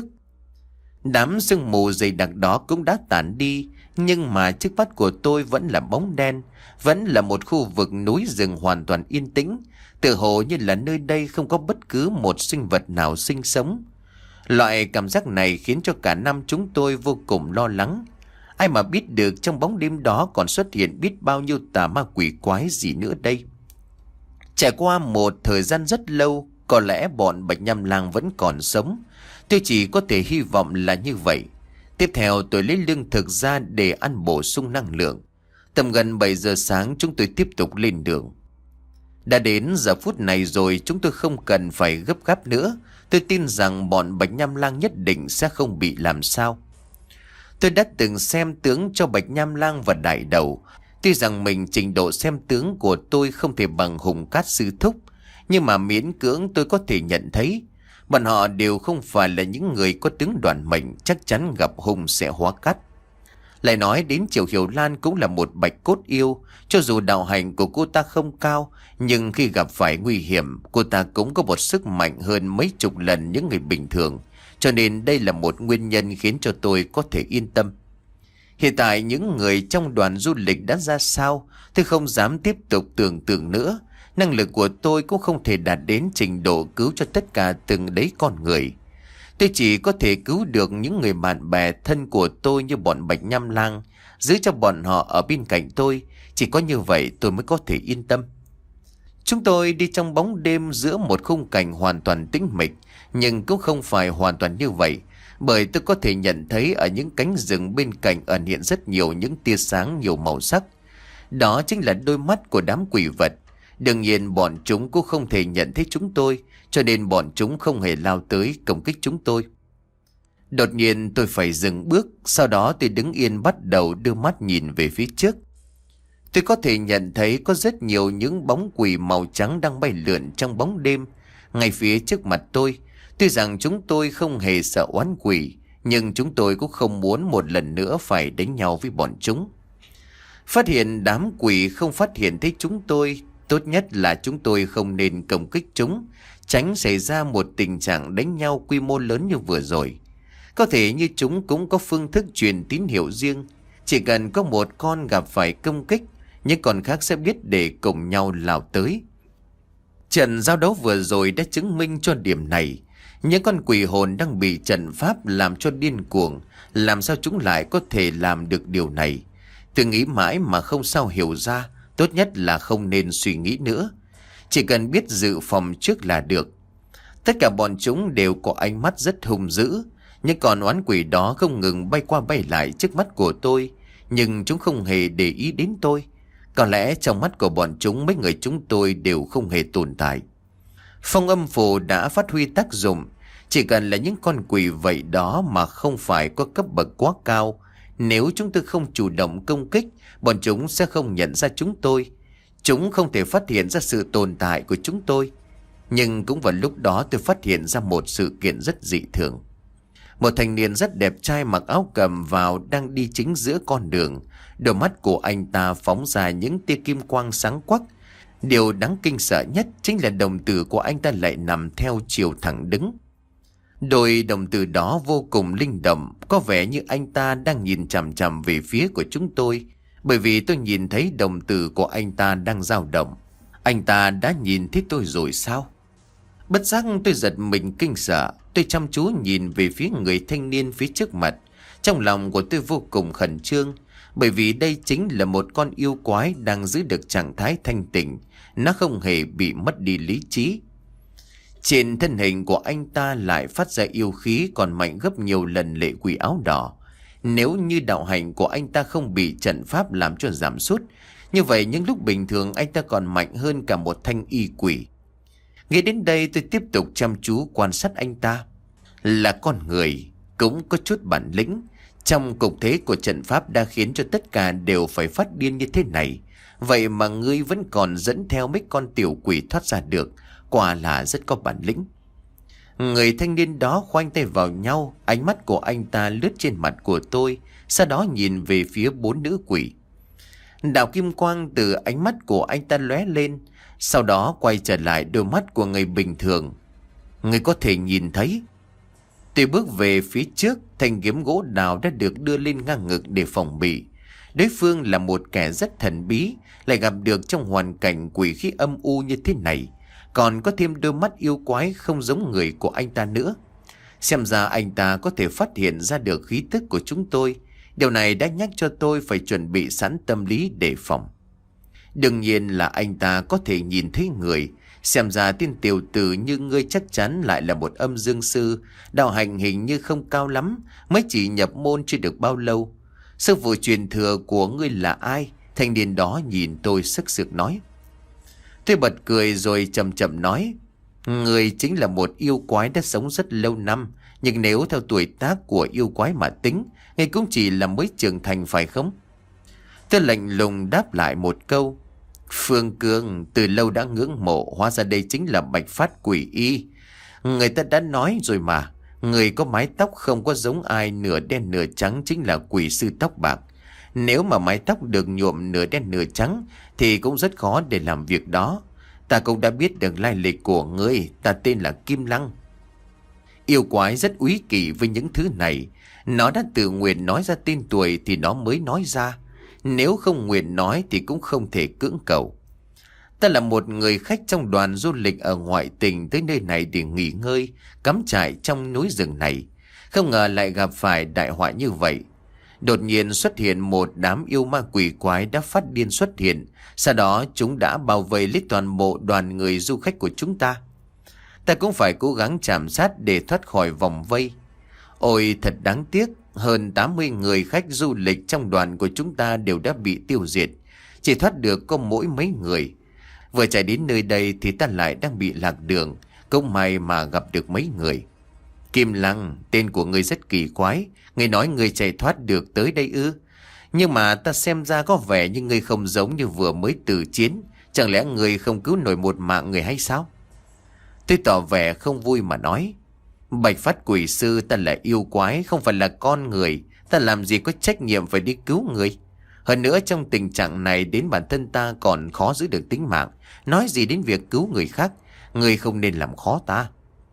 Đám sương mù dày đặc đó cũng đã tản đi, nhưng mà trước mắt của tôi vẫn là bóng đen, vẫn là một khu vực núi rừng hoàn toàn yên tĩnh, tựa hồ như là nơi đây không có bất cứ một sinh vật nào sinh sống. Loại cảm giác này khiến cho cả năm chúng tôi vô cùng lo lắng. Ai mà biết được trong bóng đêm đó còn xuất hiện biết bao nhiêu tà ma quỷ quái gì nữa đây. Trải qua một thời gian rất lâu, có lẽ bọn Bạch Nham Lang vẫn còn sống. Tôi chỉ có thể hy vọng là như vậy. Tiếp theo tôi lấy lương thực ra để ăn bổ sung năng lượng. Tầm gần bảy giờ sáng chúng tôi tiếp tục lên đường. Đã đến giờ phút này rồi, chúng tôi không cần phải gấp gáp nữa. Tôi tin rằng bọn Bạch Nham Lang nhất định sẽ không bị làm sao. Tôi đã từng xem tướng cho Bạch Nham Lang và Đại Đầu. Tuy rằng mình trình độ xem tướng của tôi không thể bằng Hùng Cát sư thúc, Nhưng mà miễn cưỡng tôi có thể nhận thấy bọn họ đều không phải là những người có tướng đoàn mệnh chắc chắn gặp hung sẽ hóa cát. Lại nói đến Triệu Hiểu Lan cũng là một bạch cốt yêu. Cho dù đạo hành của cô ta không cao, nhưng khi gặp phải nguy hiểm, cô ta cũng có một sức mạnh hơn mấy chục lần những người bình thường. Cho nên đây là một nguyên nhân khiến cho tôi có thể yên tâm. Hiện tại những người trong đoàn du lịch đã ra sao, tôi không dám tiếp tục tưởng tượng nữa. Năng lực của tôi cũng không thể đạt đến trình độ cứu cho tất cả từng đấy con người. Tôi chỉ có thể cứu được những người bạn bè thân của tôi như bọn Bạch Nham Lang, giữ cho bọn họ ở bên cạnh tôi. Chỉ có như vậy tôi mới có thể yên tâm. Chúng tôi đi trong bóng đêm giữa một khung cảnh hoàn toàn tĩnh mịch, nhưng cũng không phải hoàn toàn như vậy, bởi tôi có thể nhận thấy ở những cánh rừng bên cạnh ẩn hiện rất nhiều những tia sáng nhiều màu sắc. Đó chính là đôi mắt của đám quỷ vật. Đương nhiên bọn chúng cũng không thể nhận thấy chúng tôi, cho nên bọn chúng không hề lao tới công kích chúng tôi. Đột nhiên tôi phải dừng bước, sau đó tôi đứng yên bắt đầu đưa mắt nhìn về phía trước. Tôi có thể nhận thấy có rất nhiều những bóng quỷ màu trắng đang bay lượn trong bóng đêm ngay phía trước mặt tôi. Tuy rằng chúng tôi không hề sợ oán quỷ, nhưng chúng tôi cũng không muốn một lần nữa phải đánh nhau với bọn chúng. Phát hiện đám quỷ không phát hiện thấy chúng tôi, tốt nhất là chúng tôi không nên công kích chúng, tránh xảy ra một tình trạng đánh nhau quy mô lớn như vừa rồi. Có thể như chúng cũng có phương thức truyền tín hiệu riêng, chỉ cần có một con gặp phải công kích, những con khác sẽ biết để cùng nhau lao tới. Trận giao đấu vừa rồi đã chứng minh cho điểm này. Những con quỷ hồn đang bị trận pháp làm cho điên cuồng, làm sao chúng lại có thể làm được điều này? Tôi nghĩ mãi mà không sao hiểu ra, tốt nhất là không nên suy nghĩ nữa. Chỉ cần biết dự phòng trước là được. Tất cả bọn chúng đều có ánh mắt rất hung dữ. Những con oán quỷ đó không ngừng bay qua bay lại trước mắt của tôi, nhưng chúng không hề để ý đến tôi. Có lẽ trong mắt của bọn chúng mấy người chúng tôi đều không hề tồn tại. Phong âm phù đã phát huy tác dụng. Chỉ cần là những con quỷ vậy đó mà không phải có cấp bậc quá cao, nếu chúng tôi không chủ động công kích, bọn chúng sẽ không nhận ra chúng tôi. Chúng không thể phát hiện ra sự tồn tại của chúng tôi. Nhưng cũng vào lúc đó tôi phát hiện ra một sự kiện rất dị thường. Một thanh niên rất đẹp trai mặc áo cầm vào đang đi chính giữa con đường. Đôi mắt của anh ta phóng ra những tia kim quang sáng quắc. Điều đáng kinh sợ nhất chính là đồng tử của anh ta lại nằm theo chiều thẳng đứng. Đôi đồng tử đó vô cùng linh động, có vẻ như anh ta đang nhìn chằm chằm về phía của chúng tôi. Bởi vì tôi nhìn thấy đồng tử của anh ta đang dao động. Anh ta đã nhìn thấy tôi rồi sao? Bất giác tôi giật mình kinh sợ. Tôi chăm chú nhìn về phía người thanh niên phía trước mặt. Trong lòng của tôi vô cùng khẩn trương, bởi vì đây chính là một con yêu quái đang giữ được trạng thái thanh tịnh. Nó không hề bị mất đi lý trí. Trên thân hình của anh ta lại phát ra yêu khí còn mạnh gấp nhiều lần lệ quỷ áo đỏ. Nếu như đạo hành của anh ta không bị trận pháp làm cho giảm sút, như vậy những lúc bình thường anh ta còn mạnh hơn cả một thanh y quỷ. Nghĩ đến đây tôi tiếp tục chăm chú quan sát anh ta. Là con người, cũng có chút bản lĩnh. Trong cục thế của trận pháp đã khiến cho tất cả đều phải phát điên như thế này. Vậy mà ngươi vẫn còn dẫn theo mấy con tiểu quỷ thoát ra được, quả là rất có bản lĩnh. Người thanh niên đó khoanh tay vào nhau, ánh mắt của anh ta lướt trên mặt của tôi, sau đó nhìn về phía bốn nữ quỷ. Đạo kim quang từ ánh mắt của anh ta lóe lên, sau đó quay trở lại đôi mắt của người bình thường. Người có thể nhìn thấy. Tôi bước về phía trước, thanh kiếm gỗ đào đã được đưa lên ngang ngực để phòng bị. Đối phương là một kẻ rất thần bí, lại gặp được trong hoàn cảnh quỷ khí âm u như thế này. Còn có thêm đôi mắt yêu quái không giống người của anh ta nữa. Xem ra anh ta có thể phát hiện ra được khí tức của chúng tôi. Điều này đã nhắc cho tôi phải chuẩn bị sẵn tâm lý đề phòng. Đương nhiên là anh ta có thể nhìn thấy người. Xem ra tên tiểu tử như ngươi chắc chắn lại là một âm dương sư. Đạo hành hình như không cao lắm, mới chỉ nhập môn chưa được bao lâu. Sư phụ truyền thừa của ngươi là ai? Thanh niên đó nhìn tôi sức sực nói. Tôi bật cười rồi chậm chậm nói. Người chính là một yêu quái đã sống rất lâu năm. Nhưng nếu theo tuổi tác của yêu quái mà tính, người cũng chỉ là mới trưởng thành phải không? Tôi lạnh lùng đáp lại một câu. Phương Cương từ lâu đã ngưỡng mộ, hóa ra đây chính là Bạch Phát Quỷ Y. Người ta đã nói rồi mà, người có mái tóc không có giống ai, nửa đen nửa trắng chính là quỷ sư tóc bạc. Nếu mà mái tóc được nhuộm nửa đen nửa trắng thì cũng rất khó để làm việc đó. Ta cũng đã biết được lai lịch của ngươi, ta tên là Kim Lăng. Yêu quái rất úy kỵ với những thứ này. Nó đã tự nguyện nói ra tên tuổi thì nó mới nói ra. Nếu không nguyện nói thì cũng không thể cưỡng cầu. Ta là một người khách trong đoàn du lịch ở ngoại tỉnh tới nơi này để nghỉ ngơi, cắm trại trong núi rừng này. Không ngờ lại gặp phải đại họa như vậy. Đột nhiên xuất hiện một đám yêu ma quỷ quái đã phát điên xuất hiện. Sau đó chúng đã bao vây lấy toàn bộ đoàn người du khách của chúng ta. Ta cũng phải cố gắng chạm sát để thoát khỏi vòng vây. Ôi thật đáng tiếc, hơn tám mươi người khách du lịch trong đoàn của chúng ta đều đã bị tiêu diệt. Chỉ thoát được có mỗi mấy người. Vừa chạy đến nơi đây thì ta lại đang bị lạc đường. Cũng may mà gặp được mấy người. Kim Lăng, tên của ngươi rất kỳ quái. Ngươi nói ngươi chạy thoát được tới đây ư? Nhưng mà ta xem ra có vẻ như ngươi không giống như vừa mới từ chiến. Chẳng lẽ ngươi không cứu nổi một mạng người hay sao? Tôi tỏ vẻ không vui mà nói. Bạch Phát Quỷ Sư, ta là yêu quái, không phải là con người. Ta làm gì có trách nhiệm phải đi cứu người. Hơn nữa trong tình trạng này đến bản thân ta còn khó giữ được tính mạng. Nói gì đến việc cứu người khác. Người không nên làm khó ta.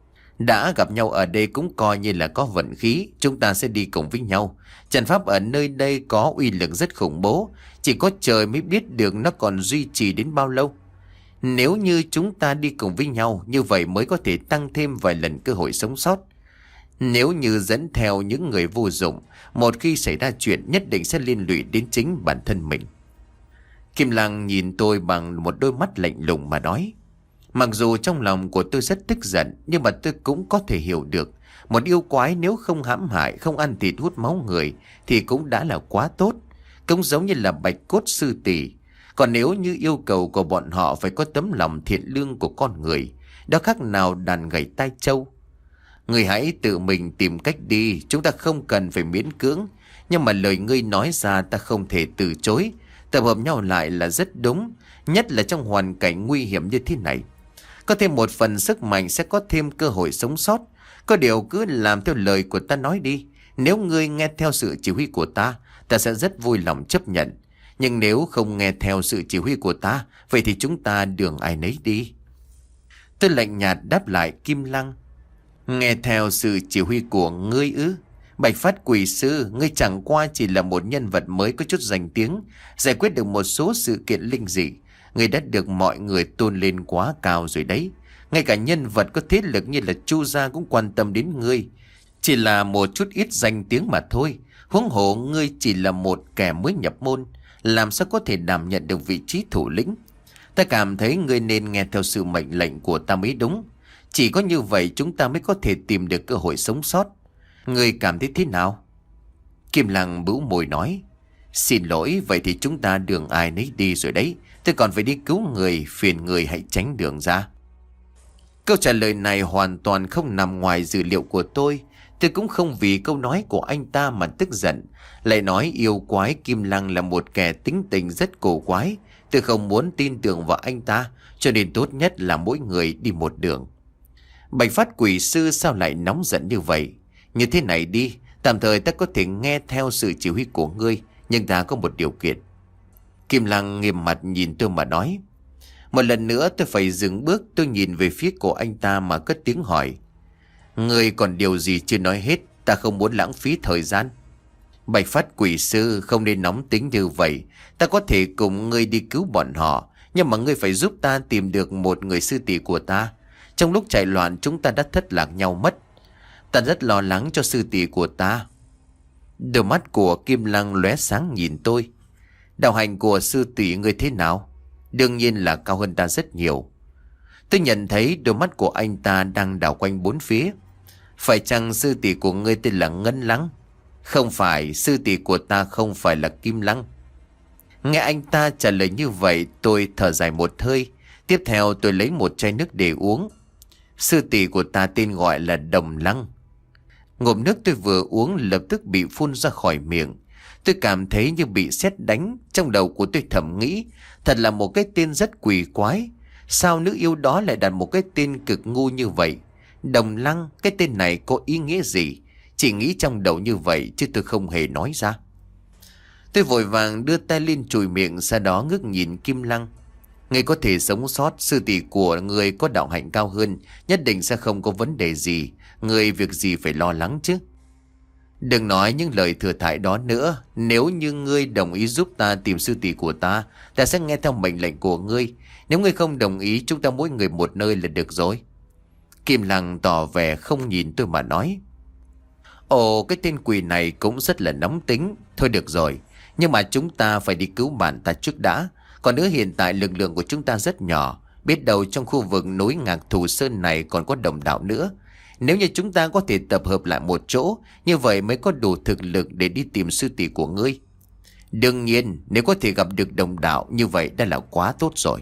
Đã gặp nhau ở đây cũng coi như là có vận khí. Chúng ta sẽ đi cùng với nhau. Trận pháp ở nơi đây có uy lực rất khủng bố. Chỉ có trời mới biết được nó còn duy trì đến bao lâu. Nếu như chúng ta đi cùng với nhau, như vậy mới có thể tăng thêm vài lần cơ hội sống sót. Nếu như dẫn theo những người vô dụng, một khi xảy ra chuyện nhất định sẽ liên lụy đến chính bản thân mình. Kim Lăng nhìn tôi bằng một đôi mắt lạnh lùng mà nói. Mặc dù trong lòng của tôi rất tức giận, nhưng mà tôi cũng có thể hiểu được. Một yêu quái nếu không hãm hại, không ăn thịt hút máu người thì cũng đã là quá tốt. Cũng giống như là Bạch Cốt Sư Tỷ. Còn nếu như yêu cầu của bọn họ phải có tấm lòng thiện lương của con người, đó khác nào đàn gảy tai trâu. Người hãy tự mình tìm cách đi, chúng ta không cần phải miễn cưỡng. Nhưng mà lời ngươi nói ra ta không thể từ chối. Tập hợp nhau lại là rất đúng, nhất là trong hoàn cảnh nguy hiểm như thế này. Có thêm một phần sức mạnh sẽ có thêm cơ hội sống sót. Có điều cứ làm theo lời của ta nói đi. Nếu ngươi nghe theo sự chỉ huy của ta, ta sẽ rất vui lòng chấp nhận. Nhưng nếu không nghe theo sự chỉ huy của ta, vậy thì chúng ta đường ai nấy đi. Tôi lạnh nhạt đáp lại Kim Lăng. Nghe theo sự chỉ huy của ngươi ư? Bạch Phát Quỷ Sư, ngươi chẳng qua chỉ là một nhân vật mới có chút danh tiếng, giải quyết được một số sự kiện linh dị. Ngươi đã được mọi người tôn lên quá cao rồi đấy. Ngay cả nhân vật có thế lực như là Chu Gia cũng quan tâm đến ngươi. Chỉ là một chút ít danh tiếng mà thôi. Huống hồ ngươi chỉ là một kẻ mới nhập môn, làm sao có thể đảm nhận được vị trí thủ lĩnh. Ta cảm thấy ngươi nên nghe theo sự mệnh lệnh của ta mới đúng. Chỉ có như vậy chúng ta mới có thể tìm được cơ hội sống sót. Ngươi cảm thấy thế nào? Kim Lăng bĩu môi nói. Xin lỗi, vậy thì chúng ta đường ai nấy đi rồi đấy. Tôi còn phải đi cứu người, phiền người hãy tránh đường ra. Câu trả lời này hoàn toàn không nằm ngoài dự liệu của tôi. Tôi cũng không vì câu nói của anh ta mà tức giận. Lại nói yêu quái Kim Lăng là một kẻ tính tình rất cổ quái. Tôi không muốn tin tưởng vào anh ta, cho nên tốt nhất là mỗi người đi một đường. Bạch Phát Quỷ Sư sao lại nóng giận như vậy? Như thế này đi, tạm thời ta có thể nghe theo sự chỉ huy của ngươi, nhưng ta có một điều kiện. Kim Lăng nghiêm mặt nhìn tôi mà nói. Một lần nữa tôi phải dừng bước, tôi nhìn về phía của anh ta mà cất tiếng hỏi. Ngươi còn điều gì chưa nói hết, ta không muốn lãng phí thời gian. Bạch Phát Quỷ Sư, không nên nóng tính như vậy. Ta có thể cùng ngươi đi cứu bọn họ, nhưng mà ngươi phải giúp ta tìm được một người sư tỷ của ta. Trong lúc chạy loạn chúng ta đã thất lạc nhau mất. Ta rất lo lắng cho sư tỷ của ta. Đôi mắt của Kim Lăng lóe sáng nhìn tôi. Đạo hành của sư tỷ ngươi thế nào? Đương nhiên là cao hơn ta rất nhiều. Tôi nhận thấy đôi mắt của anh ta đang đảo quanh bốn phía. Phải chăng sư tỷ của ngươi tên là Ngân Lăng? Không phải, sư tỷ của ta không phải là Kim Lăng. Nghe anh ta trả lời như vậy, tôi thở dài một hơi. Tiếp theo tôi lấy một chai nước để uống. Sư tỷ của ta tên gọi là Đồng Lăng. Ngụm nước tôi vừa uống lập tức bị phun ra khỏi miệng. Tôi cảm thấy như bị sét đánh. Trong đầu của tôi thầm nghĩ, thật là một cái tên rất quỷ quái. Sao nữ yêu đó lại đặt một cái tên cực ngu như vậy? Đồng Lăng, cái tên này có ý nghĩa gì? Chỉ nghĩ trong đầu như vậy chứ tôi không hề nói ra. Tôi vội vàng đưa tay lên chùi miệng, sau đó ngước nhìn Kim Lăng. Người có thể sống sót, sư tỷ của người có đạo hạnh cao hơn, nhất định sẽ không có vấn đề gì. Người việc gì phải lo lắng chứ? Đừng nói những lời thừa thãi đó nữa. Nếu như ngươi đồng ý giúp ta tìm sư tỷ của ta, ta sẽ nghe theo mệnh lệnh của ngươi. Nếu ngươi không đồng ý, chúng ta mỗi người một nơi là được rồi. Kim Lăng tỏ vẻ không nhìn tôi mà nói. Ồ, cái tên quỷ này cũng rất là nóng tính. Thôi được rồi, nhưng mà chúng ta phải đi cứu bạn ta trước đã. Còn nữa, hiện tại lực lượng của chúng ta rất nhỏ. Biết đâu trong khu vực núi Ngạc Thù Sơn này còn có đồng đạo nữa. Nếu như chúng ta có thể tập hợp lại một chỗ, như vậy mới có đủ thực lực để đi tìm sư tỷ của ngươi. Đương nhiên, nếu có thể gặp được đồng đạo, như vậy đã là quá tốt rồi.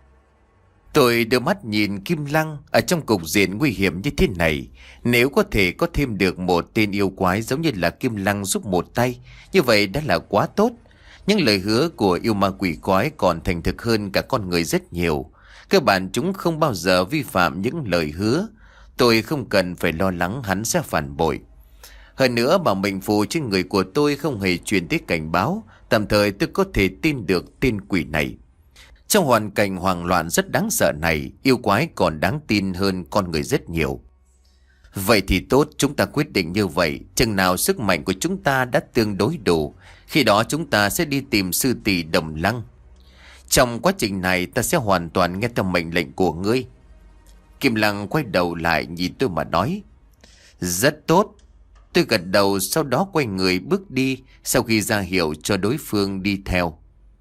Tôi đưa mắt nhìn Kim Lăng. Ở trong cục diện nguy hiểm như thế này, nếu có thể có thêm được một tên yêu quái giống như là Kim Lăng giúp một tay, như vậy đã là quá tốt. Những lời hứa của yêu ma quỷ quái còn thành thực hơn cả con người rất nhiều. Cơ bản chúng không bao giờ vi phạm những lời hứa. Tôi không cần phải lo lắng hắn sẽ phản bội. Hơn nữa, bảo mệnh phù trên người của tôi không hề truyền tới cảnh báo. Tạm thời tôi có thể tin được tên quỷ này. Trong hoàn cảnh hoang loạn rất đáng sợ này, yêu quái còn đáng tin hơn con người rất nhiều. Vậy thì tốt, chúng ta quyết định như vậy. Chừng nào sức mạnh của chúng ta đã tương đối đủ, khi đó chúng ta sẽ đi tìm sư tỷ Đồng Lăng. Trong quá trình này ta sẽ hoàn toàn nghe theo mệnh lệnh của ngươi. Kim Lăng quay đầu lại nhìn tôi mà nói. Rất tốt. Tôi gật đầu, sau đó quay người bước đi, sau khi ra hiệu cho đối phương đi theo.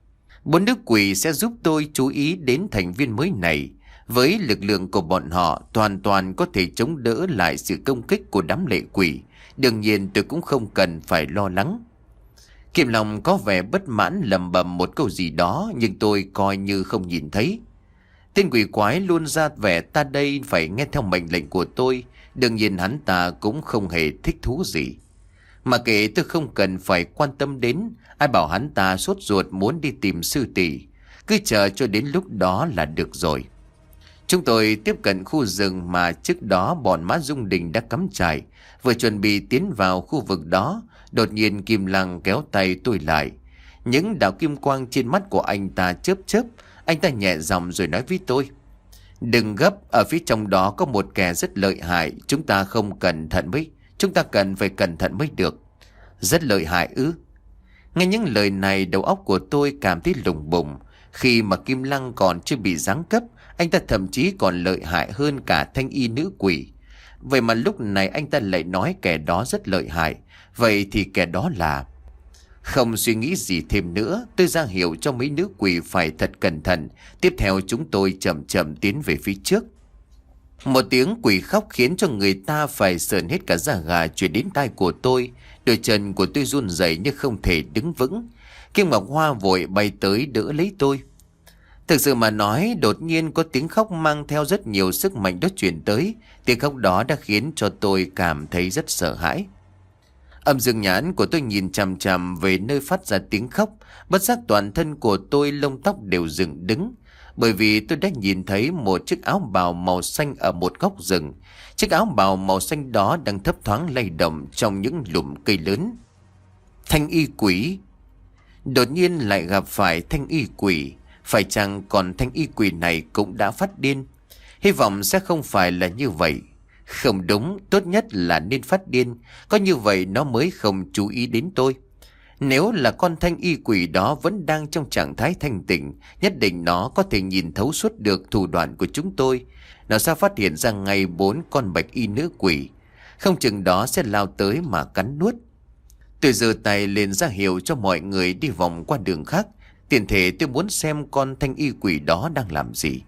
Bốn nữ quỷ sẽ giúp tôi chú ý đến thành viên mới này. Với lực lượng của bọn họ, hoàn toàn có thể chống đỡ lại sự công kích của đám lệ quỷ. Đương nhiên tôi cũng không cần phải lo lắng. Kim Long có vẻ bất mãn lầm bầm một câu gì đó, nhưng tôi coi như không nhìn thấy. Tên quỷ quái luôn ra vẻ ta đây phải nghe theo mệnh lệnh của tôi. Đương nhiên hắn ta cũng không hề thích thú gì. Mà kệ, tôi không cần phải quan tâm đến. Ai bảo hắn ta sốt ruột muốn đi tìm sư tỷ, cứ chờ cho đến lúc đó là được rồi. Chúng tôi tiếp cận khu rừng mà trước đó bọn Mã Dung Đình đã cắm trại. Vừa chuẩn bị tiến vào khu vực đó, đột nhiên Kim Lăng kéo tay tôi lại. Những đạo kim quang trên mắt của anh ta chớp chớp. Anh ta nhẹ giọng rồi nói với tôi. Đừng gấp, ở phía trong đó có một kẻ rất lợi hại. Chúng ta không cẩn thận mới Chúng ta cần phải cẩn thận mới được. Rất lợi hại ư? Nghe những lời này, đầu óc của tôi cảm thấy lùng bùng. Khi mà Kim Lăng còn chưa bị giáng cấp, anh ta thậm chí còn lợi hại hơn cả thanh y nữ quỷ. Vậy mà lúc này anh ta lại nói kẻ đó rất lợi hại. Vậy thì kẻ đó là... Không suy nghĩ gì thêm nữa, tôi ra hiệu cho mấy nữ quỷ phải thật cẩn thận. Tiếp theo chúng tôi chậm chậm tiến về phía trước. Một tiếng quỷ khóc khiến cho người ta phải sởn hết cả da gà truyền đến tai của tôi. Đôi chân của tôi run rẩy nhưng không thể đứng vững. Kim Ngọc Hoa vội bay tới đỡ lấy tôi. Thực sự mà nói, đột nhiên có tiếng khóc mang theo rất nhiều sức mạnh đó truyền tới. Tiếng khóc đó đã khiến cho tôi cảm thấy rất sợ hãi. Âm dương nhãn của tôi nhìn chằm chằm về nơi phát ra tiếng khóc. Bất giác toàn thân của tôi lông tóc đều dựng đứng. Bởi vì tôi đã nhìn thấy một chiếc áo bào màu xanh ở một góc rừng. Chiếc áo bào màu xanh đó đang thấp thoáng lay động trong những lùm cây lớn. Thanh y quỷ. Đột nhiên lại gặp phải thanh y quỷ. Phải chăng còn thanh y quỷ này cũng đã phát điên? Hy vọng sẽ không phải là như vậy. Không đúng, tốt nhất là nên phát điên. Có như vậy nó mới không chú ý đến tôi. Nếu là con thanh y quỷ đó vẫn đang trong trạng thái thanh tỉnh, nhất định nó có thể nhìn thấu suốt được thủ đoạn của chúng tôi. Nó sẽ phát hiện ra ngay bốn con bạch y nữ quỷ. Không chừng đó sẽ lao tới mà cắn nuốt. Tôi giơ tay lên ra hiệu cho mọi người đi vòng qua đường khác. Tiền thể tôi muốn xem con thanh y quỷ đó đang làm gì.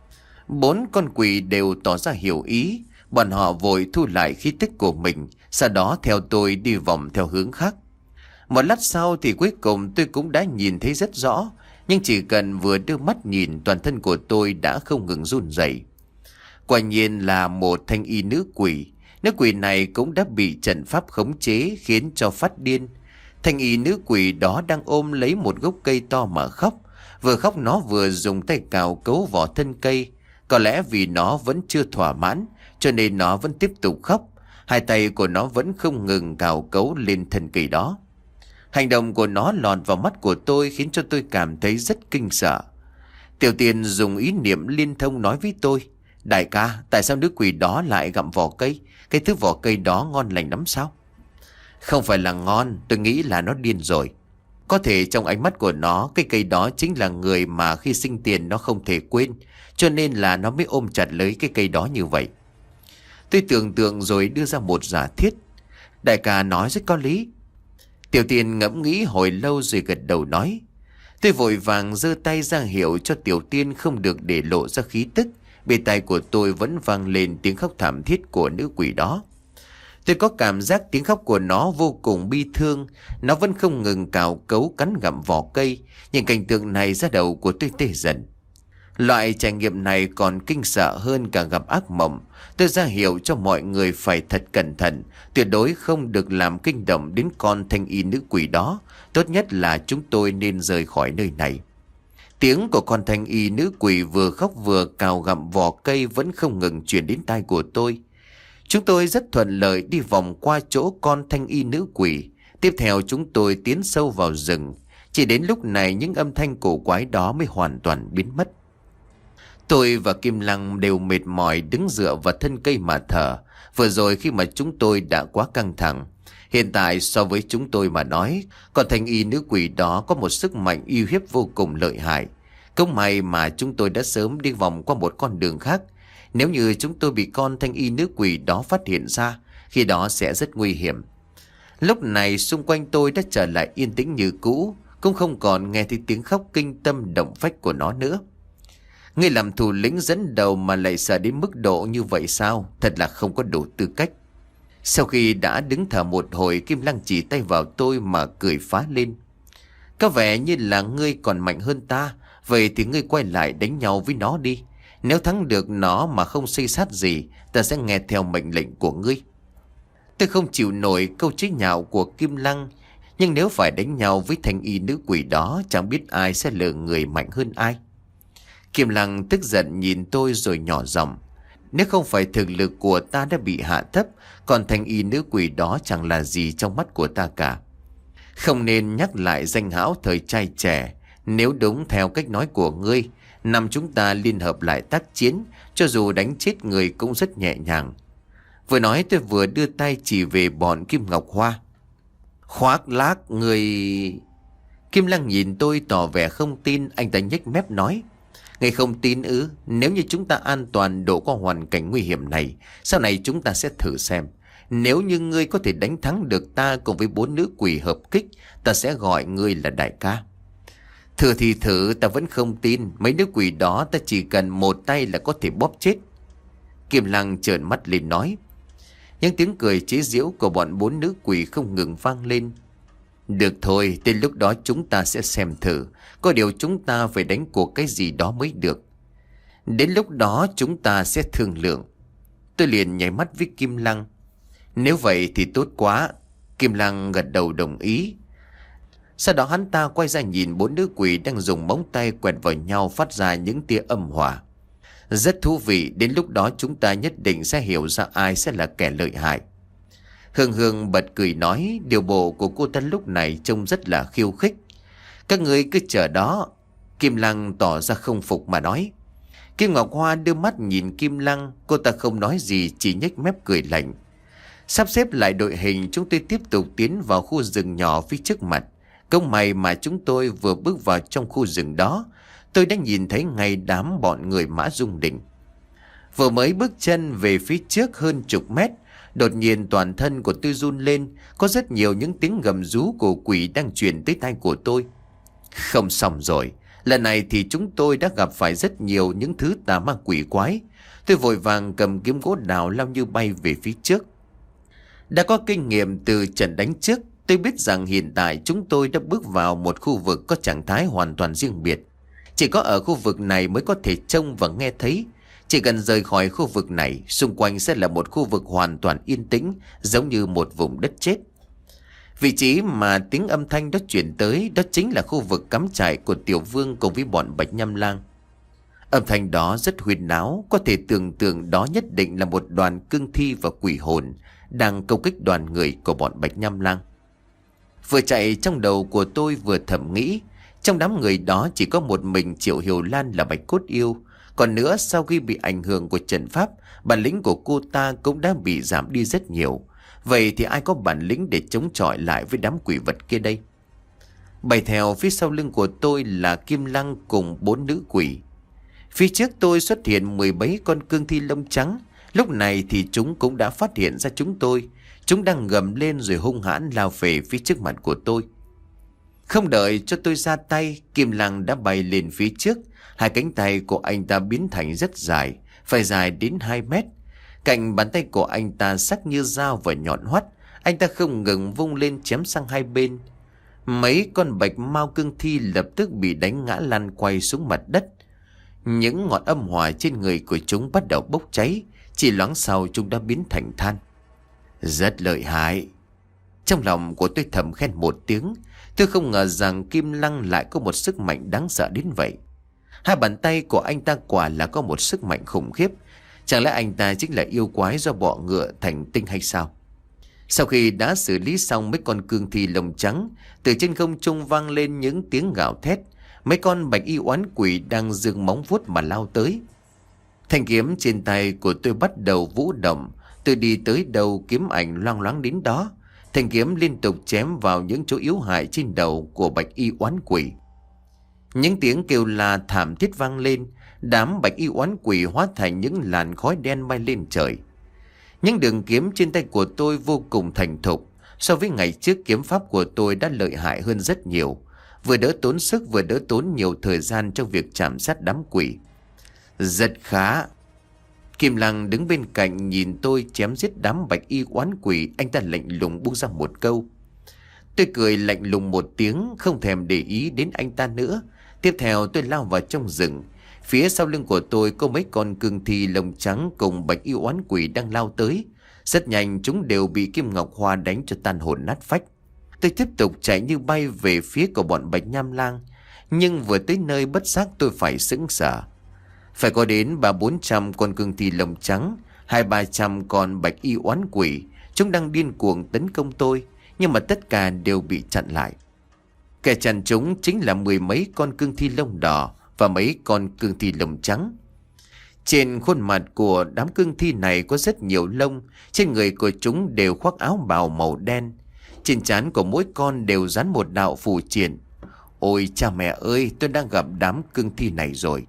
Bốn con quỷ đều tỏ ra hiểu ý. Bọn họ vội thu lại khí tức của mình, sau đó theo tôi đi vòng theo hướng khác. Một lát sau thì cuối cùng tôi cũng đã nhìn thấy rất rõ. Nhưng chỉ cần vừa đưa mắt nhìn, toàn thân của tôi đã không ngừng run rẩy. Quả nhiên là một thanh y nữ quỷ. Nữ quỷ này cũng đã bị trận pháp khống chế khiến cho phát điên. Thanh y nữ quỷ đó đang ôm lấy một gốc cây to mà khóc. Vừa khóc nó vừa dùng tay cào cấu vỏ thân cây. Có lẽ vì nó vẫn chưa thỏa mãn, cho nên nó vẫn tiếp tục khóc. Hai tay của nó vẫn không ngừng cào cấu lên thân cây đó. Hành động của nó lọt vào mắt của tôi khiến cho tôi cảm thấy rất kinh sợ. Tiểu Tiên dùng ý niệm liên thông nói với tôi: Đại ca, tại sao nữ quỷ đó lại gặm vỏ cây? Cái thứ vỏ cây đó ngon lành lắm sao? Không phải là ngon, tôi nghĩ là nó điên rồi. Có thể trong ánh mắt của nó, cái cây đó chính là người mà khi sinh tiền nó không thể quên, cho nên là nó mới ôm chặt lấy cái cây đó như vậy. Tôi tưởng tượng rồi đưa ra một giả thiết. Đại ca nói rất có lý. Tiểu Tiên ngẫm nghĩ hồi lâu rồi gật đầu nói. Tôi vội vàng giơ tay ra hiệu cho Tiểu Tiên không được để lộ ra khí tức. Bên tai của tôi vẫn vang lên tiếng khóc thảm thiết của nữ quỷ đó. Tôi có cảm giác tiếng khóc của nó vô cùng bi thương. Nó vẫn không ngừng cào cấu cắn gặm vỏ cây. Nhìn cảnh tượng này ra đầu của tôi tê dần. Loại trải nghiệm này còn kinh sợ hơn cả gặp ác mộng. Tôi ra hiệu cho mọi người phải thật cẩn thận, tuyệt đối không được làm kinh động đến con thanh y nữ quỷ đó. Tốt nhất là chúng tôi nên rời khỏi nơi này. Tiếng của con thanh y nữ quỷ vừa khóc vừa cào gặm vỏ cây vẫn không ngừng truyền đến tai của tôi. Chúng tôi rất thuận lợi đi vòng qua chỗ con thanh y nữ quỷ. Tiếp theo chúng tôi tiến sâu vào rừng. Chỉ đến lúc này những âm thanh cổ quái đó mới hoàn toàn biến mất. Tôi và Kim Lăng đều mệt mỏi đứng dựa vào thân cây mà thở. Vừa rồi khi mà chúng tôi đã quá căng thẳng. Hiện tại so với chúng tôi mà nói, con thanh y nữ quỷ đó có một sức mạnh uy hiếp vô cùng lợi hại. Không may mà chúng tôi đã sớm đi vòng qua một con đường khác. Nếu như chúng tôi bị con thanh y nữ quỷ đó phát hiện ra, khi đó sẽ rất nguy hiểm. Lúc này xung quanh tôi đã trở lại yên tĩnh như cũ, cũng không còn nghe thấy tiếng khóc kinh tâm động phách của nó nữa. Ngươi làm thủ lĩnh dẫn đầu mà lại sợ đến mức độ như vậy sao? Thật là không có đủ tư cách. Sau khi đã đứng thở một hồi, Kim Lăng chỉ tay vào tôi mà cười phá lên. Có vẻ như là ngươi còn mạnh hơn ta. Vậy thì ngươi quay lại đánh nhau với nó đi. Nếu thắng được nó mà không xây sát gì, ta sẽ nghe theo mệnh lệnh của ngươi. Tôi không chịu nổi câu chế nhạo của Kim Lăng. Nhưng nếu phải đánh nhau với thanh y nữ quỷ đó, chẳng biết ai sẽ là người mạnh hơn ai. Kim Lăng tức giận nhìn tôi rồi nhỏ giọng. Nếu không phải thực lực của ta đã bị hạ thấp, còn thanh y nữ quỷ đó chẳng là gì trong mắt của ta cả. Không nên nhắc lại danh hão thời trai trẻ. Nếu đúng theo cách nói của ngươi, năm chúng ta liên hợp lại tác chiến, cho dù đánh chết người cũng rất nhẹ nhàng. Vừa nói tôi vừa đưa tay chỉ về bọn Kim Ngọc Hoa. Khoác lác người... Kim Lăng nhìn tôi tỏ vẻ không tin. Anh ta nhếch mép nói. Ngươi không tin ư? Nếu như chúng ta an toàn độ qua hoàn cảnh nguy hiểm này, sau này chúng ta sẽ thử xem. Nếu như ngươi có thể đánh thắng được ta cùng với bốn nữ quỷ hợp kích, ta sẽ gọi ngươi là đại ca. Thử thì thử, ta vẫn không tin. Mấy nữ quỷ đó ta chỉ cần một tay là có thể bóp chết. Kim Lăng trợn mắt lên nói. Những tiếng cười chế giễu của bọn bốn nữ quỷ không ngừng vang lên. Được thôi, đến lúc đó chúng ta sẽ xem thử. Có điều chúng ta phải đánh cuộc cái gì đó mới được. Đến lúc đó chúng ta sẽ thương lượng. Tôi liền nháy mắt với Kim Lăng. Nếu vậy thì tốt quá. Kim Lăng gật đầu đồng ý. Sau đó hắn ta quay ra nhìn bốn nữ quỷ đang dùng móng tay quẹt vào nhau phát ra những tia âm hỏa. Rất thú vị, đến lúc đó chúng ta nhất định sẽ hiểu ra ai sẽ là kẻ lợi hại. Hương Hương bật cười nói, điều bộ của cô ta lúc này trông rất là khiêu khích. Các người cứ chờ đó. Kim Lăng tỏ ra không phục mà nói. Kim Ngọc Hoa đưa mắt nhìn Kim Lăng, cô ta không nói gì, chỉ nhếch mép cười lạnh. Sắp xếp lại đội hình, chúng tôi tiếp tục tiến vào khu rừng nhỏ phía trước mặt. Công may mà chúng tôi vừa bước vào trong khu rừng đó, tôi đã nhìn thấy ngay đám bọn người Mã Dung Đình. Vừa mới bước chân về phía trước hơn chục mét, đột nhiên toàn thân của tôi run lên. Có rất nhiều những tiếng gầm rú của quỷ đang truyền tới tai của tôi. Không xong rồi. Lần này thì chúng tôi đã gặp phải rất nhiều những thứ tà ma quỷ quái. Tôi vội vàng cầm kiếm gỗ đào lao như bay về phía trước. Đã có kinh nghiệm từ trận đánh trước, tôi biết rằng hiện tại chúng tôi đã bước vào một khu vực có trạng thái hoàn toàn riêng biệt. Chỉ có ở khu vực này mới có thể trông và nghe thấy. Chỉ cần rời khỏi khu vực này, xung quanh sẽ là một khu vực hoàn toàn yên tĩnh, giống như một vùng đất chết. Vị trí mà tiếng âm thanh đó chuyển tới đó chính là khu vực cắm trại của Tiểu Vương cùng với bọn Bạch Nham Lang. Âm thanh đó rất huyên náo, có thể tưởng tượng đó nhất định là một đoàn cương thi và quỷ hồn đang công kích đoàn người của bọn Bạch Nham Lang. Vừa chạy trong đầu của tôi vừa thầm nghĩ, trong đám người đó chỉ có một mình Triệu Hiểu Lan là Bạch Cốt Yêu. Còn nữa, sau khi bị ảnh hưởng của trận pháp, bản lĩnh của cô ta cũng đã bị giảm đi rất nhiều. Vậy thì ai có bản lĩnh để chống chọi lại với đám quỷ vật kia đây? Bay theo phía sau lưng của tôi là Kim Lăng cùng bốn nữ quỷ. Phía trước tôi xuất hiện mười mấy con cương thi lông trắng. Lúc này thì chúng cũng đã phát hiện ra chúng tôi. Chúng đang gầm lên rồi hung hãn lao về phía trước mặt của tôi. Không đợi cho tôi ra tay, Kim Lăng đã bay lên phía trước. Hai cánh tay của anh ta biến thành rất dài, phải dài đến hai mét. Cạnh bàn tay của anh ta sắc như dao và nhọn hoắt. Anh ta không ngừng vung lên chém sang hai bên. Mấy con bạch mao cương thi lập tức bị đánh ngã lăn quay xuống mặt đất. Những ngọn âm hỏa trên người của chúng bắt đầu bốc cháy. Chỉ loáng sau chúng đã biến thành than. Rất lợi hại. Trong lòng của tôi thầm khen một tiếng. Tôi không ngờ rằng Kim Lăng lại có một sức mạnh đáng sợ đến vậy. Hai bàn tay của anh ta quả là có một sức mạnh khủng khiếp. Chẳng lẽ anh ta chính là yêu quái do bọ ngựa thành tinh hay sao? Sau khi đã xử lý xong mấy con cương thi lông trắng, từ trên không trung vang lên những tiếng gào thét. Mấy con bạch y oán quỷ đang giương móng vuốt mà lao tới. Thanh kiếm trên tay của tôi bắt đầu vũ động. Tôi đi tới đâu kiếm ảnh loang loáng đến đó. Thanh kiếm liên tục chém vào những chỗ yếu hại trên đầu của bạch y oán quỷ. Những tiếng kêu la thảm thiết vang lên. Đám bạch y oán quỷ hóa thành những làn khói đen bay lên trời. Những đường kiếm trên tay của tôi vô cùng thành thục. So với ngày trước, kiếm pháp của tôi đã lợi hại hơn rất nhiều. Vừa đỡ tốn sức vừa đỡ tốn nhiều thời gian trong việc chạm sát đám quỷ. Rất khá. Kim Lăng đứng bên cạnh nhìn tôi chém giết đám bạch y oán quỷ. Anh ta lạnh lùng buông ra một câu. Tôi cười lạnh lùng một tiếng, không thèm để ý đến anh ta nữa. Tiếp theo tôi lao vào trong rừng. Phía sau lưng của tôi có mấy con cương thi lông trắng cùng bạch y oán quỷ đang lao tới. Rất nhanh chúng đều bị Kim Ngọc Hoa đánh cho tan hồn nát phách. Tôi tiếp tục chạy như bay về phía của bọn Bạch Nham Lang. Nhưng vừa tới nơi bất giác tôi phải sững sờ. Phải có đến ba bốn trăm con cương thi lông trắng, hai ba trăm con bạch y oán quỷ. Chúng đang điên cuồng tấn công tôi, nhưng mà tất cả đều bị chặn lại. Kẻ chặn chúng chính là mười mấy con cương thi lông đỏ và mấy con cương thi lông trắng. Trên khuôn mặt của đám cương thi này có rất nhiều lông. Trên người của chúng đều khoác áo bào màu đen. Trên trán của mỗi con đều dán một đạo phù triện. Ôi cha mẹ ơi, tôi đang gặp đám cương thi này rồi.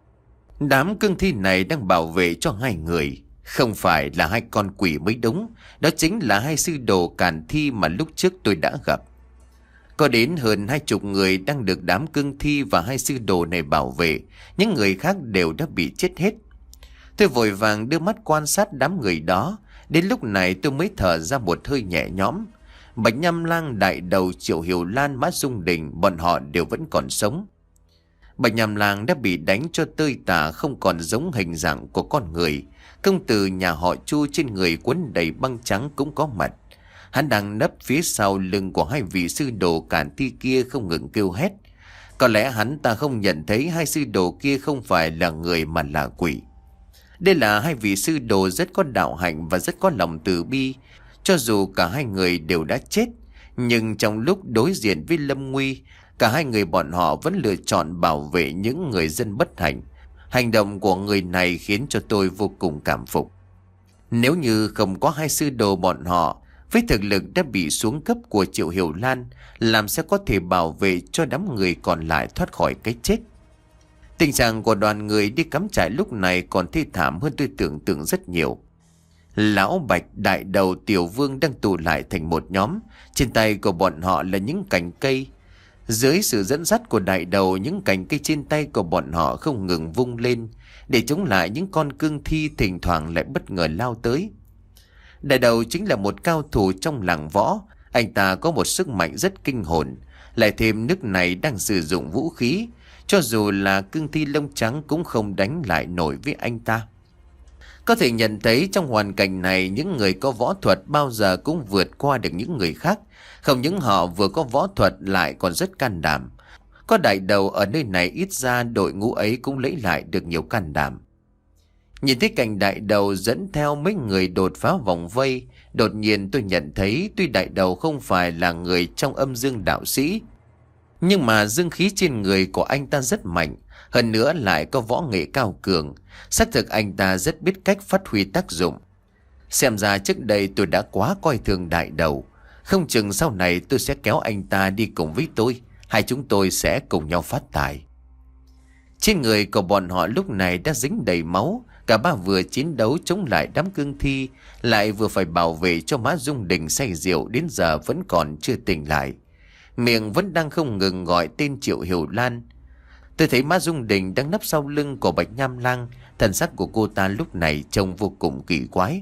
Đám cương thi này đang bảo vệ cho hai người. Không phải là hai con quỷ mới đúng. Đó chính là hai sư đồ càn thi mà lúc trước tôi đã gặp. Có đến hơn hai chục người đang được đám cương thi và hai sư đồ này bảo vệ. Những người khác đều đã bị chết hết. Tôi vội vàng đưa mắt quan sát đám người đó. Đến lúc này tôi mới thở ra một hơi nhẹ nhõm. Bạch Nham Lang, Đại Đầu, Triệu Hiểu Lan, Mã Dung Đình, bọn họ đều vẫn còn sống. Bạch Nham Lang đã bị đánh cho tơi tả, không còn giống hình dạng của con người. Công tử nhà họ Chu trên người quấn đầy băng trắng cũng có mặt. Hắn đang nấp phía sau lưng của hai vị sư đồ càn thi kia không ngừng kêu hét. Có lẽ hắn ta không nhận thấy hai sư đồ kia không phải là người mà là quỷ. Đây là hai vị sư đồ rất có đạo hạnh và rất có lòng từ bi. Cho dù cả hai người đều đã chết, nhưng trong lúc đối diện với lâm nguy, cả hai người bọn họ vẫn lựa chọn bảo vệ những người dân bất hạnh. Hành động của người này khiến cho tôi vô cùng cảm phục. Nếu như không có hai sư đồ bọn họ, với thực lực đã bị xuống cấp của Triệu Hiểu Lan, làm sao có thể bảo vệ cho đám người còn lại thoát khỏi cái chết. Tình trạng của đoàn người đi cắm trại lúc này còn thê thảm hơn tôi tưởng tượng rất nhiều. Lão Bạch, Đại Đầu, Tiểu Vương đang tụ lại thành một nhóm. Trên tay của bọn họ là những cành cây. Dưới sự dẫn dắt của Đại Đầu, những cành cây trên tay của bọn họ không ngừng vung lên để chống lại những con cương thi thỉnh thoảng lại bất ngờ lao tới. Đại Đầu chính là một cao thủ trong làng võ. Anh ta có một sức mạnh rất kinh hồn. Lại thêm nước này đang sử dụng vũ khí, cho dù là cương thi lông trắng cũng không đánh lại nổi với anh ta. Có thể nhận thấy trong hoàn cảnh này, những người có võ thuật bao giờ cũng vượt qua được những người khác. Không những họ vừa có võ thuật lại còn rất can đảm. Có đại đầu ở nơi này, ít ra đội ngũ ấy cũng lấy lại được nhiều can đảm. Nhìn thấy cảnh đại đầu dẫn theo mấy người đột phá vòng vây, đột nhiên tôi nhận thấy tuy đại đầu không phải là người trong âm dương đạo sĩ, nhưng mà dương khí trên người của anh ta rất mạnh, hơn nữa lại có võ nghệ cao cường. Xác thực anh ta rất biết cách phát huy tác dụng. Xem ra trước đây tôi đã quá coi thường đại đầu. Không chừng sau này tôi sẽ kéo anh ta đi cùng với tôi. Hai chúng tôi sẽ cùng nhau phát tài. Trên người của bọn họ lúc này đã dính đầy máu. Cả ba vừa chiến đấu chống lại đám cương thi, lại vừa phải bảo vệ cho Mã Dung Đình say rượu đến giờ vẫn còn chưa tỉnh lại. Miệng vẫn đang không ngừng gọi tên Triệu Hiểu Lan. Tôi thấy Mã Dung Đình đang nấp sau lưng của Bạch Nham Lang. Thần sắc của cô ta lúc này trông vô cùng kỳ quái.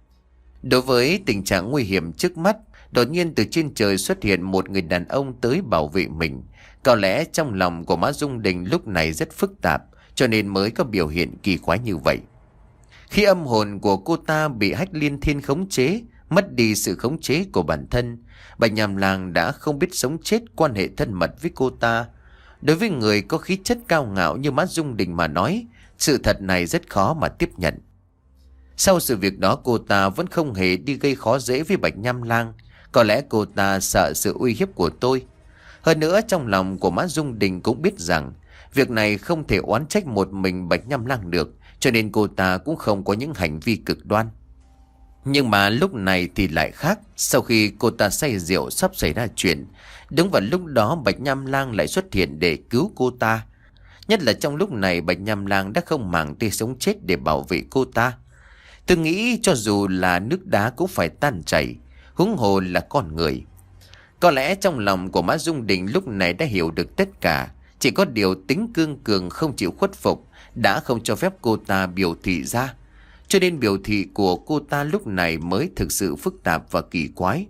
Đối với tình trạng nguy hiểm trước mắt, đột nhiên từ trên trời xuất hiện một người đàn ông tới bảo vệ mình. Có lẽ trong lòng của Mã Dung Đình lúc này rất phức tạp, cho nên mới có biểu hiện kỳ quái như vậy. Khi âm hồn của cô ta bị Hách Liên Thiên khống chế, mất đi sự khống chế của bản thân, Bạch Nham Lang đã không biết sống chết quan hệ thân mật với cô ta. Đối với người có khí chất cao ngạo như Mã Dung Đình mà nói, sự thật này rất khó mà tiếp nhận. Sau sự việc đó, cô ta vẫn không hề đi gây khó dễ với Bạch Nham Lang. Có lẽ cô ta sợ sự uy hiếp của tôi. Hơn nữa trong lòng của Mã Dung Đình cũng biết rằng việc này không thể oán trách một mình Bạch Nham Lang được, cho nên cô ta cũng không có những hành vi cực đoan. Nhưng mà lúc này thì lại khác. Sau khi cô ta say rượu sắp xảy ra chuyện, đúng vào lúc đó Bạch Nham Lang lại xuất hiện để cứu cô ta. Nhất là trong lúc này Bạch Nham Lang đã không màng tới sống chết để bảo vệ cô ta. Tôi nghĩ cho dù là nước đá cũng phải tan chảy, huống hồ là con người. Có lẽ trong lòng của Mã Dung Đình lúc này đã hiểu được tất cả. Chỉ có điều tính cương cường không chịu khuất phục đã không cho phép cô ta biểu thị ra. Cho nên biểu thị của cô ta lúc này mới thực sự phức tạp và kỳ quái.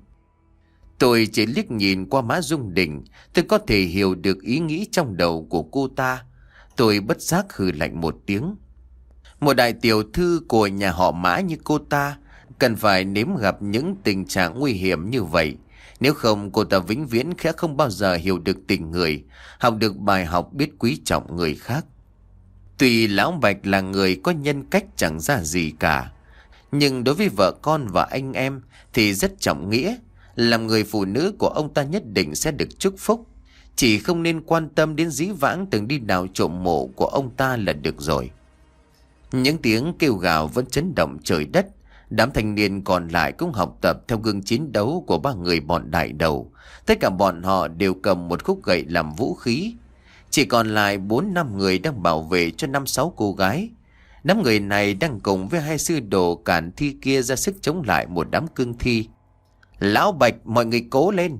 Tôi chỉ liếc nhìn qua Mã Dung Đình, tôi có thể hiểu được ý nghĩ trong đầu của cô ta. Tôi bất giác hừ lạnh một tiếng. Một đại tiểu thư của nhà họ Mã như cô ta cần phải nếm gặp những tình trạng nguy hiểm như vậy. Nếu không, cô ta vĩnh viễn sẽ không bao giờ hiểu được tình người, học được bài học biết quý trọng người khác. Tuy Lão Bạch là người có nhân cách chẳng ra gì cả, nhưng đối với vợ con và anh em thì rất trọng nghĩa. Làm người phụ nữ của ông ta nhất định sẽ được chúc phúc. Chỉ không nên quan tâm đến dĩ vãng từng đi đào trộm mộ của ông ta là được rồi. Những tiếng kêu gào vẫn chấn động trời đất. Đám thanh niên còn lại cũng học tập theo gương chiến đấu của ba người bọn đại đầu. Tất cả bọn họ đều cầm một khúc gậy làm vũ khí. Chỉ còn lại bốn năm người đang bảo vệ cho năm sáu cô gái. Năm người này đang cùng với hai sư đồ cản thi kia ra sức chống lại một đám cương thi. Lão Bạch, mọi người cố lên!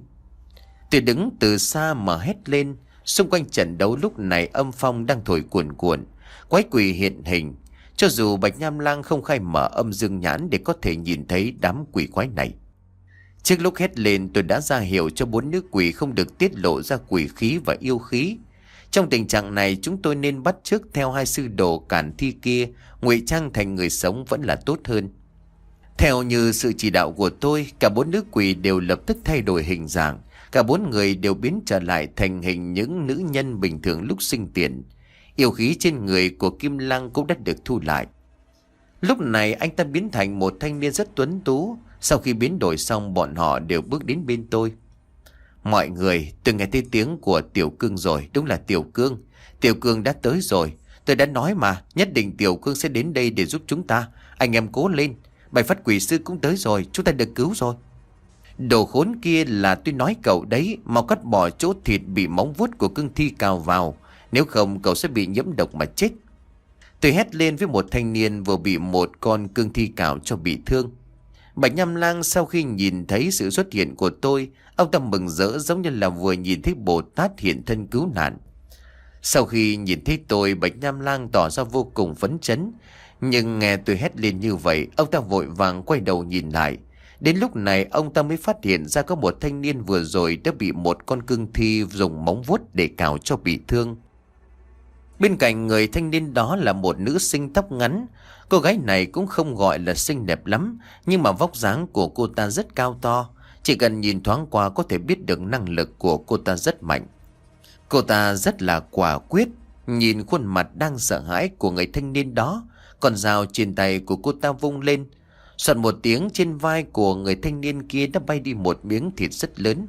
Tôi đứng từ xa mà hét lên. Xung quanh trận đấu lúc này âm phong đang thổi cuồn cuộn, quái quỷ hiện hình. Cho dù Bạch Nham Lang không khai mở âm dương nhãn để có thể nhìn thấy đám quỷ quái này. Trước lúc hét lên, tôi đã ra hiệu cho bốn nữ quỷ không được tiết lộ ra quỷ khí và yêu khí. Trong tình trạng này, chúng tôi nên bắt chước theo hai sư đồ cản thi kia, ngụy trang thành người sống vẫn là tốt hơn. Theo như sự chỉ đạo của tôi, cả bốn nữ quỷ đều lập tức thay đổi hình dạng. Cả bốn người đều biến trở lại thành hình những nữ nhân bình thường lúc sinh tiền. Yêu khí trên người của Kim Lăng cũng đã được thu lại. Lúc này anh ta biến thành một thanh niên rất tuấn tú. Sau khi biến đổi xong, bọn họ đều bước đến bên tôi. Mọi người, tôi nghe thấy tiếng của Tiểu Cương rồi. Đúng là Tiểu Cương. Tiểu Cương đã tới rồi. Tôi đã nói mà, nhất định Tiểu Cương sẽ đến đây để giúp chúng ta. Anh em cố lên. Bài phát quỷ sư cũng tới rồi. Chúng ta được cứu rồi. Đồ khốn kia, là tôi nói cậu đấy. Mau cắt bỏ chỗ thịt bị móng vuốt của cương thi cào vào. Nếu không cậu sẽ bị nhiễm độc mà chết. Tôi hét lên với một thanh niên vừa bị một con cương thi cào cho bị thương. Bạch Nham Lang sau khi nhìn thấy sự xuất hiện của tôi, ông ta mừng rỡ giống như là vừa nhìn thấy Bồ Tát hiện thân cứu nạn. Sau khi nhìn thấy tôi, Bạch Nham Lang tỏ ra vô cùng phấn chấn. Nhưng nghe tôi hét lên như vậy, ông ta vội vàng quay đầu nhìn lại. Đến lúc này ông ta mới phát hiện ra có một thanh niên vừa rồi đã bị một con cương thi dùng móng vuốt để cào cho bị thương. Bên cạnh người thanh niên đó là một nữ sinh tóc ngắn. Cô gái này cũng không gọi là xinh đẹp lắm, nhưng mà vóc dáng của cô ta rất cao to. Chỉ cần nhìn thoáng qua có thể biết được năng lực của cô ta rất mạnh. Cô ta rất là quả quyết. Nhìn khuôn mặt đang sợ hãi của người thanh niên đó, con dao trên tay của cô ta vung lên. Soạt một tiếng, trên vai của người thanh niên kia đã bay đi một miếng thịt rất lớn.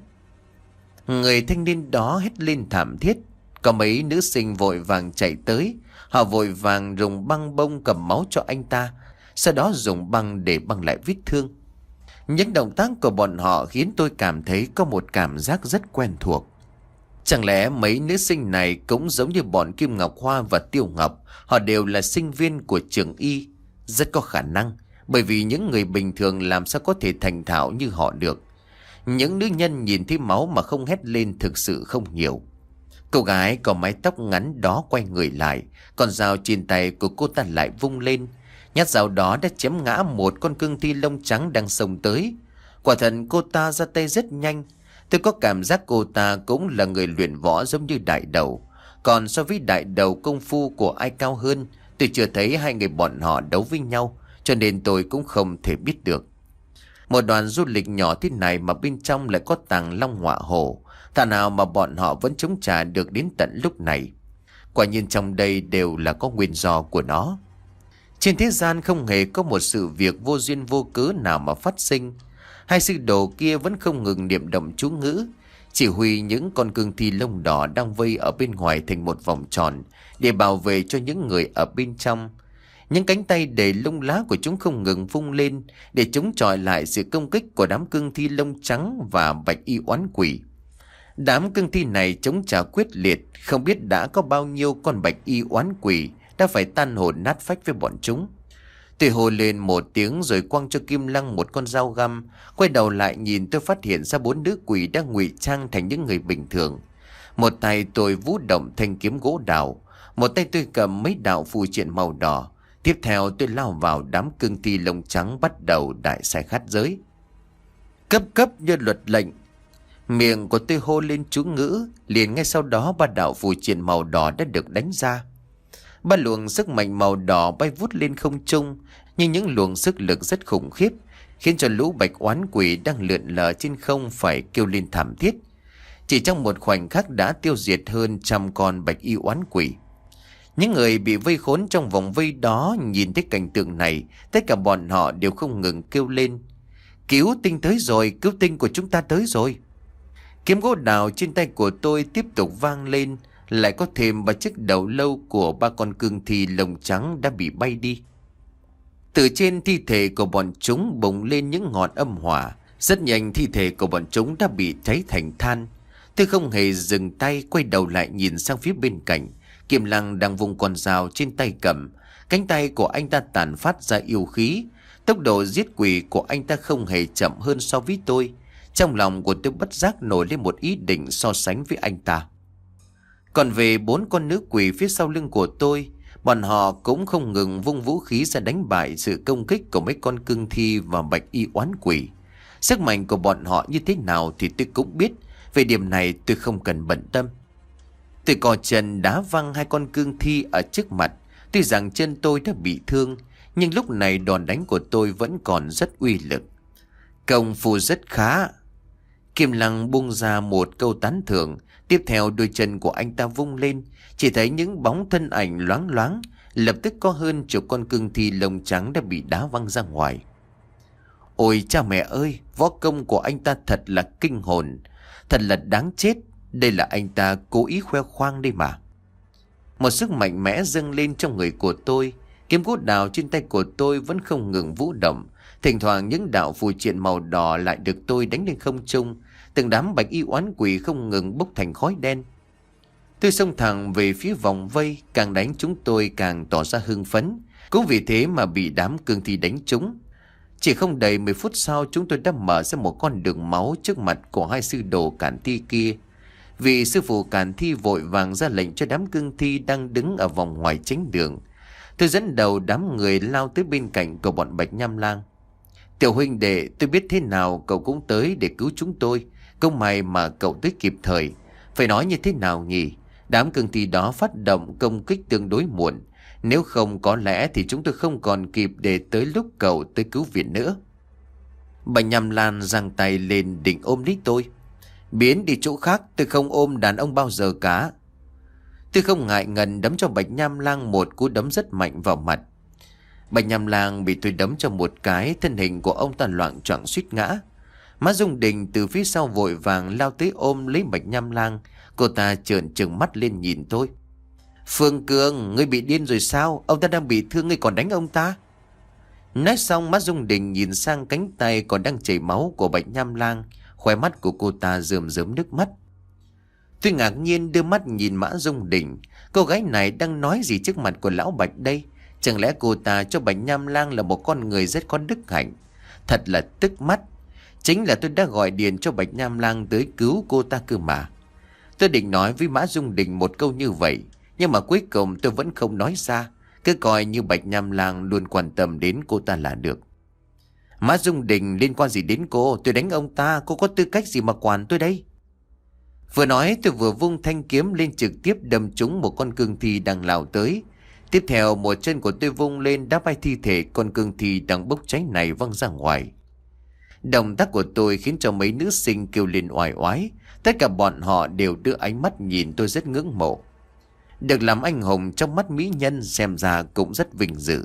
Người thanh niên đó hét lên thảm thiết. Có mấy nữ sinh vội vàng chạy tới. Họ vội vàng dùng băng bông cầm máu cho anh ta, sau đó dùng băng để băng lại vết thương. Những động tác của bọn họ khiến tôi cảm thấy có một cảm giác rất quen thuộc. Chẳng lẽ mấy nữ sinh này cũng giống như bọn Kim Ngọc Hoa và Tiêu Ngọc? Họ đều là sinh viên của trường y. Rất có khả năng, bởi vì những người bình thường làm sao có thể thành thạo như họ được. Những nữ nhân nhìn thấy máu mà không hét lên thực sự không nhiều. Cô gái có mái tóc ngắn đó quay người lại, con dao trên tay của cô ta lại vung lên. Nhát dao đó đã chém ngã một con cương thi lông trắng đang xông tới. Quả thật cô ta ra tay rất nhanh. Tôi có cảm giác cô ta cũng là người luyện võ giống như đại đầu. Còn so với đại đầu, công phu của ai cao hơn, tôi chưa thấy hai người bọn họ đấu với nhau, cho nên tôi cũng không thể biết được. Một đoàn du lịch nhỏ thế này mà bên trong lại có tàng long ngọa hổ. Thà nào mà bọn họ vẫn chống trả được đến tận lúc này. Quả nhiên trong đây đều là có nguyên do của nó. Trên thế gian không hề có một sự việc vô duyên vô cớ nào mà phát sinh. Hai sư đồ kia vẫn không ngừng niệm động chú ngữ, chỉ huy những con cương thi lông đỏ đang vây ở bên ngoài thành một vòng tròn để bảo vệ cho những người ở bên trong. Những cánh tay đầy lông lá của chúng không ngừng vung lên để chống chọi lại sự công kích của đám cương thi lông trắng và bạch y oán quỷ. Đám cương thi này chống trả quyết liệt, không biết đã có bao nhiêu con bạch y oán quỷ đã phải tan hồn nát phách với bọn chúng. Tôi hô lên một tiếng rồi quăng cho Kim Lăng một con dao găm. Quay đầu lại nhìn, tôi phát hiện ra bốn nữ quỷ đang ngụy trang thành những người bình thường. Một tay tôi vũ động thanh kiếm gỗ đào, một tay tôi cầm mấy đạo phù triện màu đỏ. Tiếp theo tôi lao vào đám cương thi lông trắng, bắt đầu đại sai khát giới. Cấp cấp như luật lệnh. Miệng của tôi hô lên chú ngữ, liền ngay sau đó ba đạo phù triện màu đỏ đã được đánh ra. Ba luồng sức mạnh màu đỏ bay vút lên không trung, nhưng những luồng sức lực rất khủng khiếp, khiến cho lũ bạch oán quỷ đang lượn lờ trên không phải kêu lên thảm thiết. Chỉ trong một khoảnh khắc đã tiêu diệt hơn trăm con bạch y oán quỷ. Những người bị vây khốn trong vòng vây đó nhìn thấy cảnh tượng này, tất cả bọn họ đều không ngừng kêu lên: Cứu tinh tới rồi, cứu tinh của chúng ta tới rồi. Kiếm gỗ đào trên tay của tôi tiếp tục vang lên, lại có thêm ba chiếc đầu lâu của ba con cương thi lông trắng đã bị bay đi. Từ trên thi thể của bọn chúng bùng lên những ngọn âm hỏa. Rất nhanh thi thể của bọn chúng đã bị cháy thành than. Tôi không hề dừng tay, quay đầu lại nhìn sang phía bên cạnh. Kim Lăng đang vung con dao trên tay cầm. Cánh tay của anh ta tản phát ra yêu khí. Tốc độ giết quỷ của anh ta không hề chậm hơn so với tôi. Trong lòng của tôi bất giác nổi lên một ý định so sánh với anh ta. Còn về bốn con nữ quỷ phía sau lưng của tôi, bọn họ cũng không ngừng vung vũ khí ra đánh bại sự công kích của mấy con cương thi và bạch y oán quỷ. Sức mạnh của bọn họ như thế nào thì tôi cũng biết, về điểm này tôi không cần bận tâm. Tôi cò chân đá văng hai con cương thi ở trước mặt. Tuy rằng chân tôi đã bị thương, nhưng lúc này đòn đánh của tôi vẫn còn rất uy lực. Công phu rất khá. Kim Lăng bung ra một câu tán thưởng. Tiếp theo đôi chân của anh ta vung lên, chỉ thấy những bóng thân ảnh loáng loáng. Lập tức có hơn chục con cương thi lông trắng đã bị đá văng ra ngoài. Ôi cha mẹ ơi, võ công của anh ta thật là kinh hồn, thật là đáng chết. Đây là anh ta cố ý khoe khoang đây mà. Một sức mạnh mẽ dâng lên trong người của tôi. Kiếm gỗ đào trên tay của tôi vẫn không ngừng vũ động. Thỉnh thoảng những đạo phù triện màu đỏ lại được tôi đánh lên không trung. Từng đám bạch y oán quỷ không ngừng bốc thành khói đen. Tôi xông thẳng về phía vòng vây, càng đánh chúng tôi càng tỏ ra hưng phấn. Cũng vì thế mà bị đám cương thi đánh trúng. Chỉ không đầy mười phút sau, chúng tôi đã mở ra một con đường máu trước mặt của hai sư đồ cản thi kia. Vì sư phụ cản thi vội vàng ra lệnh cho đám cương thi đang đứng ở vòng ngoài tránh đường. Tôi dẫn đầu đám người lao tới bên cạnh của bọn Bạch Nham Lang. Tiểu huynh đệ, tôi biết thế nào cậu cũng tới để cứu chúng tôi. Công may mà cậu tới kịp thời. Phải nói như thế nào nhỉ? Đám cương thi đó phát động công kích tương đối muộn. Nếu không có lẽ thì chúng tôi không còn kịp để tới lúc cậu tới cứu viện nữa. Bà Nham Lan giang tay lên định ôm lấy tôi. Biến đi chỗ khác, tôi không ôm đàn ông bao giờ cả. Tôi không ngại ngần đấm cho Bạch Nham Lang một cú đấm rất mạnh vào mặt. Bạch Nham Lang bị tôi đấm cho một cái, thân hình của ông ta loạng choạng suýt ngã. Má Dung Đình từ phía sau vội vàng lao tới ôm lấy Bạch Nham Lang. Cô ta trợn trừng mắt lên nhìn tôi. Phương Cương, ngươi bị điên rồi sao? Ông ta đang bị thương, ngươi còn đánh ông ta? Nói xong, má Dung Đình nhìn sang cánh tay còn đang chảy máu của Bạch Nham Lang. Khóe mắt của cô ta rơm rớm nước mắt. Tôi ngạc nhiên đưa mắt nhìn Mã Dung Đình. Cô gái này đang nói gì trước mặt của lão Bạch đây? Chẳng lẽ cô ta cho Bạch Nham Lang là một con người rất có đức hạnh? Thật là tức mắt. Chính là tôi đã gọi điện cho Bạch Nham Lang tới cứu cô ta cơ mà. Tôi định nói với Mã Dung Đình một câu như vậy, nhưng mà cuối cùng tôi vẫn không nói ra. Cứ coi như Bạch Nham Lang luôn quan tâm đến cô ta là được. Mã Dung Đình liên quan gì đến cô? Tôi đánh ông ta, cô có tư cách gì mà quản tôi đây? Vừa nói tôi vừa vung thanh kiếm lên trực tiếp đâm trúng một con cương thi đang lao tới. Tiếp theo một chân của tôi vung lên đá bay thi thể con cương thi đang bốc cháy này văng ra ngoài. Động tác của tôi khiến cho mấy nữ sinh kêu lên oai oái. Tất cả bọn họ đều đưa ánh mắt nhìn tôi rất ngưỡng mộ. Được làm anh hùng trong mắt mỹ nhân xem ra cũng rất vinh dự.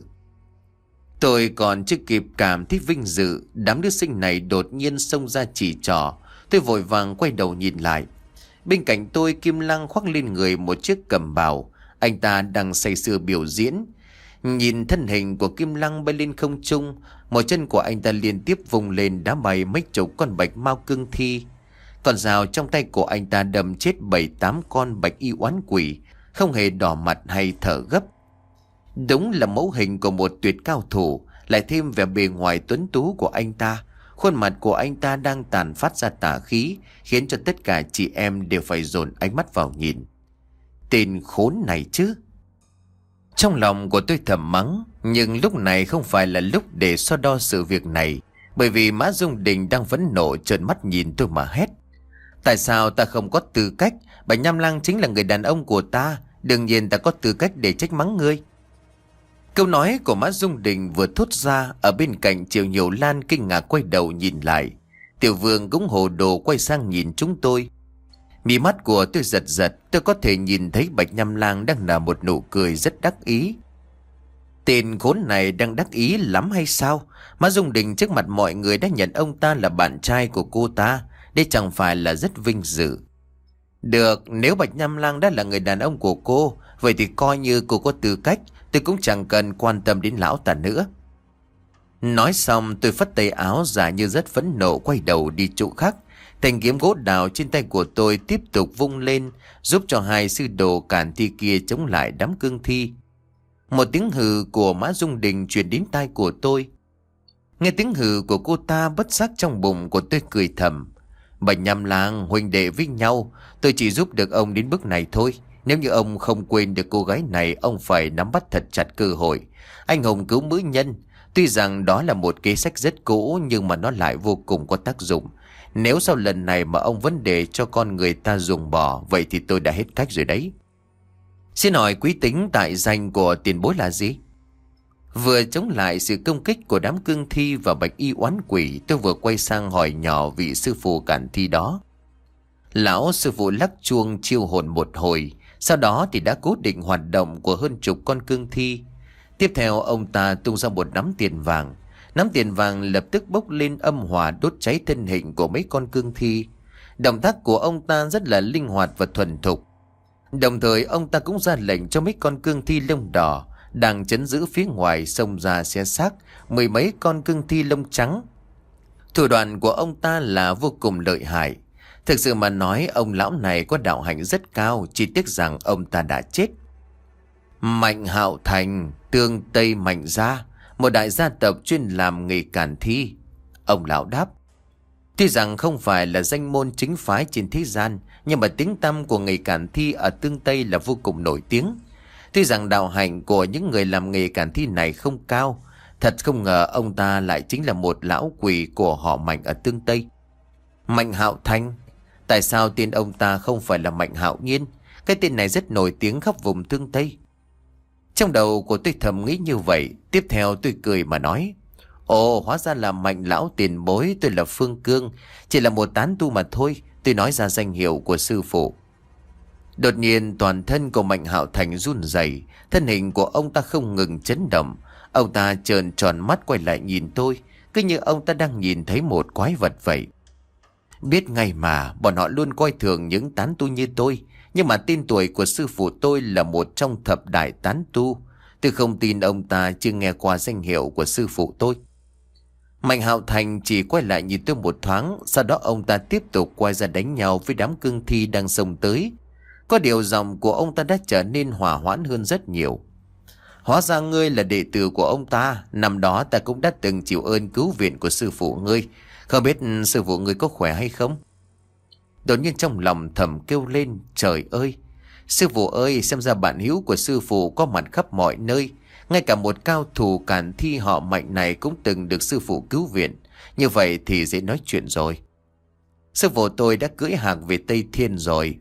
Tôi còn chưa kịp cảm thấy vinh dự, đám nữ sinh này đột nhiên xông ra chỉ trỏ. Tôi vội vàng quay đầu nhìn lại. Bên cạnh tôi Kim Lăng khoác lên người một chiếc cẩm bào. Anh ta đang say sưa biểu diễn. Nhìn thân hình của Kim Lăng bay lên không trung, một chân của anh ta liên tiếp vùng lên đá bay mấy chục con bạch mao cương thi. Con dao trong tay của anh ta đâm chết bảy tám con bạch y oán quỷ, không hề đỏ mặt hay thở gấp. Đúng là mẫu hình của một tuyệt cao thủ, lại thêm vẻ bề ngoài tuấn tú của anh ta. Khuôn mặt của anh ta đang tàn phát ra tà khí, khiến cho tất cả chị em đều phải dồn ánh mắt vào nhìn. Tên khốn này chứ. Trong lòng của tôi thầm mắng, nhưng lúc này không phải là lúc để so đo sự việc này, bởi vì Mã Dung Đình đang phẫn nộ trợn mắt nhìn tôi mà hét. Tại sao ta không có tư cách? Bạch Nham Lang chính là người đàn ông của ta, đương nhiên ta có tư cách để trách mắng ngươi. Câu nói của Mã Dung Đình vừa thốt ra, ở bên cạnh Triệu Nhiều Lan kinh ngạc quay đầu nhìn lại. Tiểu Vương cũng hồ đồ quay sang nhìn chúng tôi. Mí mắt của tôi giật giật, tôi có thể nhìn thấy Bạch Nham Lang đang nở một nụ cười rất đắc ý. Tên khốn này đang đắc ý lắm hay sao? Mã Dung Đình trước mặt mọi người đã nhận ông ta là bạn trai của cô ta. Đây chẳng phải là rất vinh dự? Được, nếu Bạch Nham Lang đã là người đàn ông của cô, vậy thì coi như cô có tư cách. Tôi cũng chẳng cần quan tâm đến lão ta nữa. Nói xong tôi phất tay áo giả như rất phẫn nộ quay đầu đi chỗ khác. Thanh kiếm gỗ đào trên tay của tôi tiếp tục vung lên, giúp cho hai sư đồ cản thi kia chống lại đám cương thi. Một tiếng hừ của Mã Dung Đình truyền đến tai của tôi. Nghe tiếng hừ của cô ta, bất giác trong bụng của tôi cười thầm. Bạch Nham Lang huynh đệ với nhau, tôi chỉ giúp được ông đến bước này thôi. Nếu như ông không quên được cô gái này, ông phải nắm bắt thật chặt cơ hội. Anh hùng cứu mỹ nhân, tuy rằng đó là một kế sách rất cũ, nhưng mà nó lại vô cùng có tác dụng. Nếu sau lần này mà ông vẫn để cho con người ta ruồng bỏ, vậy thì tôi đã hết cách rồi đấy. Xin hỏi quý tính tại danh của tiền bối là gì? Vừa chống lại sự công kích của đám cương thi và bạch y oán quỷ, tôi vừa quay sang hỏi nhỏ vị sư phụ cản thi đó. Lão sư phụ lắc chuông chiêu hồn một hồi, sau đó thì đã cố định hoạt động của hơn chục con cương thi. Tiếp theo ông ta tung ra một nắm tiền vàng. Nắm tiền vàng lập tức bốc lên âm hỏa đốt cháy thân hình của mấy con cương thi. Động tác của ông ta rất là linh hoạt và thuần thục. Đồng thời ông ta cũng ra lệnh cho mấy con cương thi lông đỏ đang chấn giữ phía ngoài xông ra xé xác mười mấy con cương thi lông trắng. Thủ đoạn của ông ta là vô cùng lợi hại. Thực sự mà nói, ông lão này có đạo hạnh rất cao, chỉ tiếc rằng ông ta đã chết. Mạnh Hạo Thành, Tương Tây Mạnh Gia, một đại gia tộc chuyên làm nghề càn thi. Ông lão đáp. Tuy rằng không phải là danh môn chính phái trên thế gian, nhưng mà tiếng tăm của nghề càn thi ở Tương Tây là vô cùng nổi tiếng. Tuy rằng đạo hạnh của những người làm nghề càn thi này không cao, thật không ngờ ông ta lại chính là một lão quỷ của họ Mạnh ở Tương Tây. Mạnh Hạo Thành, tại sao tên ông ta không phải là Mạnh Hạo Nhiên? Cái tên này rất nổi tiếng khắp vùng Tương Tây. Trong đầu của tôi thầm nghĩ như vậy. Tiếp theo tôi cười mà nói: Ồ, hóa ra là Mạnh lão tiền bối. Tôi là Phương Cương, chỉ là một tán tu mà thôi. Tôi nói ra danh hiệu của sư phụ. Đột nhiên toàn thân của Mạnh Hạo Thành run rẩy, thân hình của ông ta không ngừng chấn động. Ông ta trợn tròn mắt quay lại nhìn tôi, cứ như ông ta đang nhìn thấy một quái vật vậy. Biết ngay mà, bọn họ luôn coi thường những tán tu như tôi. Nhưng mà tên tuổi của sư phụ tôi là một trong thập đại tán tu. Tôi không tin ông ta chưa nghe qua danh hiệu của sư phụ tôi. Mạnh Hạo Thành chỉ quay lại nhìn tôi một thoáng. Sau đó ông ta tiếp tục quay ra đánh nhau với đám cương thi đang xông tới. Có điều giọng của ông ta đã trở nên hòa hoãn hơn rất nhiều. Hóa ra ngươi là đệ tử của ông ta. Năm đó ta cũng đã từng chịu ơn cứu viện của sư phụ ngươi. Không biết sư phụ ngươi có khỏe hay không? Đột nhiên trong lòng thầm kêu lên: Trời ơi! Sư phụ ơi, xem ra bạn hữu của sư phụ có mặt khắp mọi nơi. Ngay cả một cao thủ càn thi họ Mạnh này cũng từng được sư phụ cứu viện. Như vậy thì dễ nói chuyện rồi. Sư phụ tôi đã cưỡi hàng về Tây Thiên rồi.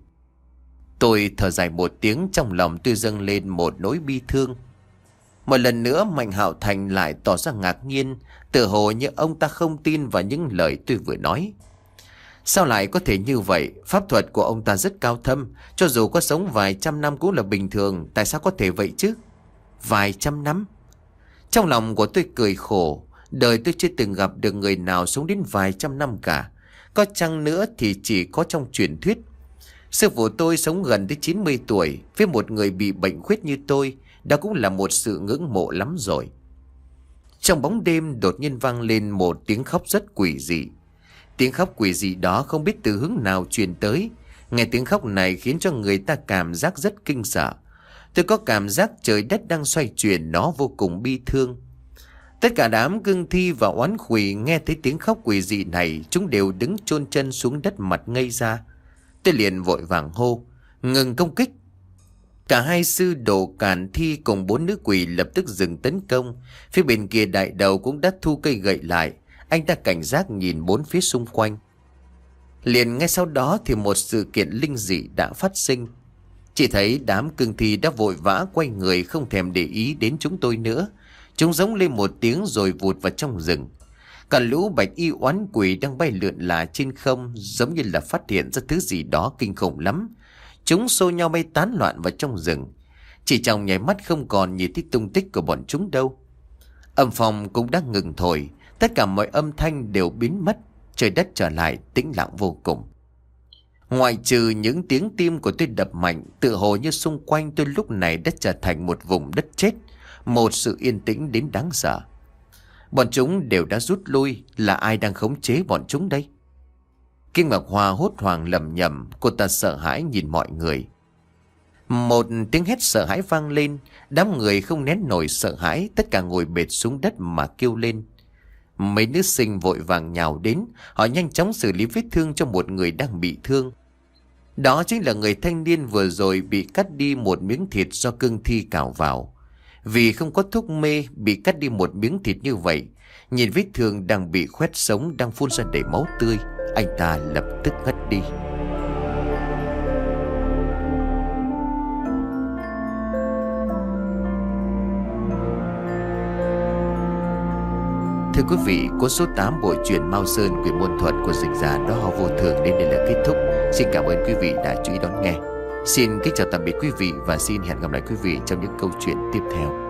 Tôi thở dài một tiếng, trong lòng tôi dâng lên một nỗi bi thương. Một lần nữa Mạnh Hạo Thành lại tỏ ra ngạc nhiên, tự hồ như ông ta không tin vào những lời tôi vừa nói. Sao lại có thể như vậy? Pháp thuật của ông ta rất cao thâm, cho dù có sống vài trăm năm cũng là bình thường. Tại sao có thể vậy chứ? Vài trăm năm? Trong lòng của tôi cười khổ. Đời tôi chưa từng gặp được người nào sống đến vài trăm năm cả. Có chăng nữa thì chỉ có trong truyền thuyết. Sư phụ tôi sống gần tới chín mươi tuổi. Với một người bị bệnh khuyết như tôi, đó cũng là một sự ngưỡng mộ lắm rồi. Trong bóng đêm đột nhiên vang lên một tiếng khóc rất quỷ dị. Tiếng khóc quỷ dị đó không biết từ hướng nào truyền tới. Nghe tiếng khóc này khiến cho người ta cảm giác rất kinh sợ. Tôi có cảm giác trời đất đang xoay chuyển, nó vô cùng bi thương. Tất cả đám cương thi và oán quỷ nghe thấy tiếng khóc quỷ dị này, chúng đều đứng chôn chân xuống đất mặt ngây ra. Tôi liền vội vàng hô: Ngừng công kích! Cả hai sư đồ càn thi cùng bốn nữ quỷ lập tức dừng tấn công. Phía bên kia đại đầu cũng đã thu cây gậy lại. Anh ta cảnh giác nhìn bốn phía xung quanh. Liền ngay sau đó thì một sự kiện linh dị đã phát sinh. Chỉ thấy đám cương thi đã vội vã quay người, không thèm để ý đến chúng tôi nữa. Chúng giống lên một tiếng rồi vụt vào trong rừng. Cả lũ bạch y oán quỷ đang bay lượn lả trên không, giống như là phát hiện ra thứ gì đó kinh khủng lắm. Chúng xô nhau bay tán loạn vào trong rừng. Chỉ trong nháy mắt không còn nhìn thấy tung tích của bọn chúng đâu. Âm phong cũng đã ngừng thổi. Tất cả mọi âm thanh đều biến mất. Trời đất trở lại tĩnh lặng vô cùng. Ngoại trừ những tiếng tim của tôi đập mạnh, tự hồ như xung quanh tôi lúc này đã trở thành một vùng đất chết. Một sự yên tĩnh đến đáng sợ. Bọn chúng đều đã rút lui. Là ai đang khống chế bọn chúng đây? Kim Ngọc Hoa hốt hoảng lẩm nhẩm. Cô ta sợ hãi nhìn mọi người. Một tiếng hét sợ hãi vang lên. Đám người không nén nổi sợ hãi, tất cả ngồi bệt xuống đất mà kêu lên. Mấy nữ sinh vội vàng nhào đến. Họ nhanh chóng xử lý vết thương cho một người đang bị thương. Đó chính là người thanh niên vừa rồi bị cắt đi một miếng thịt do cương thi cào vào. Vì không có thuốc mê, bị cắt đi một miếng thịt như vậy, nhìn vết thương đang bị khoét sống, đang phun ra đầy máu tươi, anh ta lập tức ngất đi. Thưa quý vị, cuốn số tám bộ truyện Mao Sơn Quỷ Môn Thuật của dịch giả Đó Ho Vô Thường đến đây là kết thúc. Xin cảm ơn quý vị đã chú ý đón nghe. Xin kính chào tạm biệt quý vị và xin hẹn gặp lại quý vị trong những câu chuyện tiếp theo.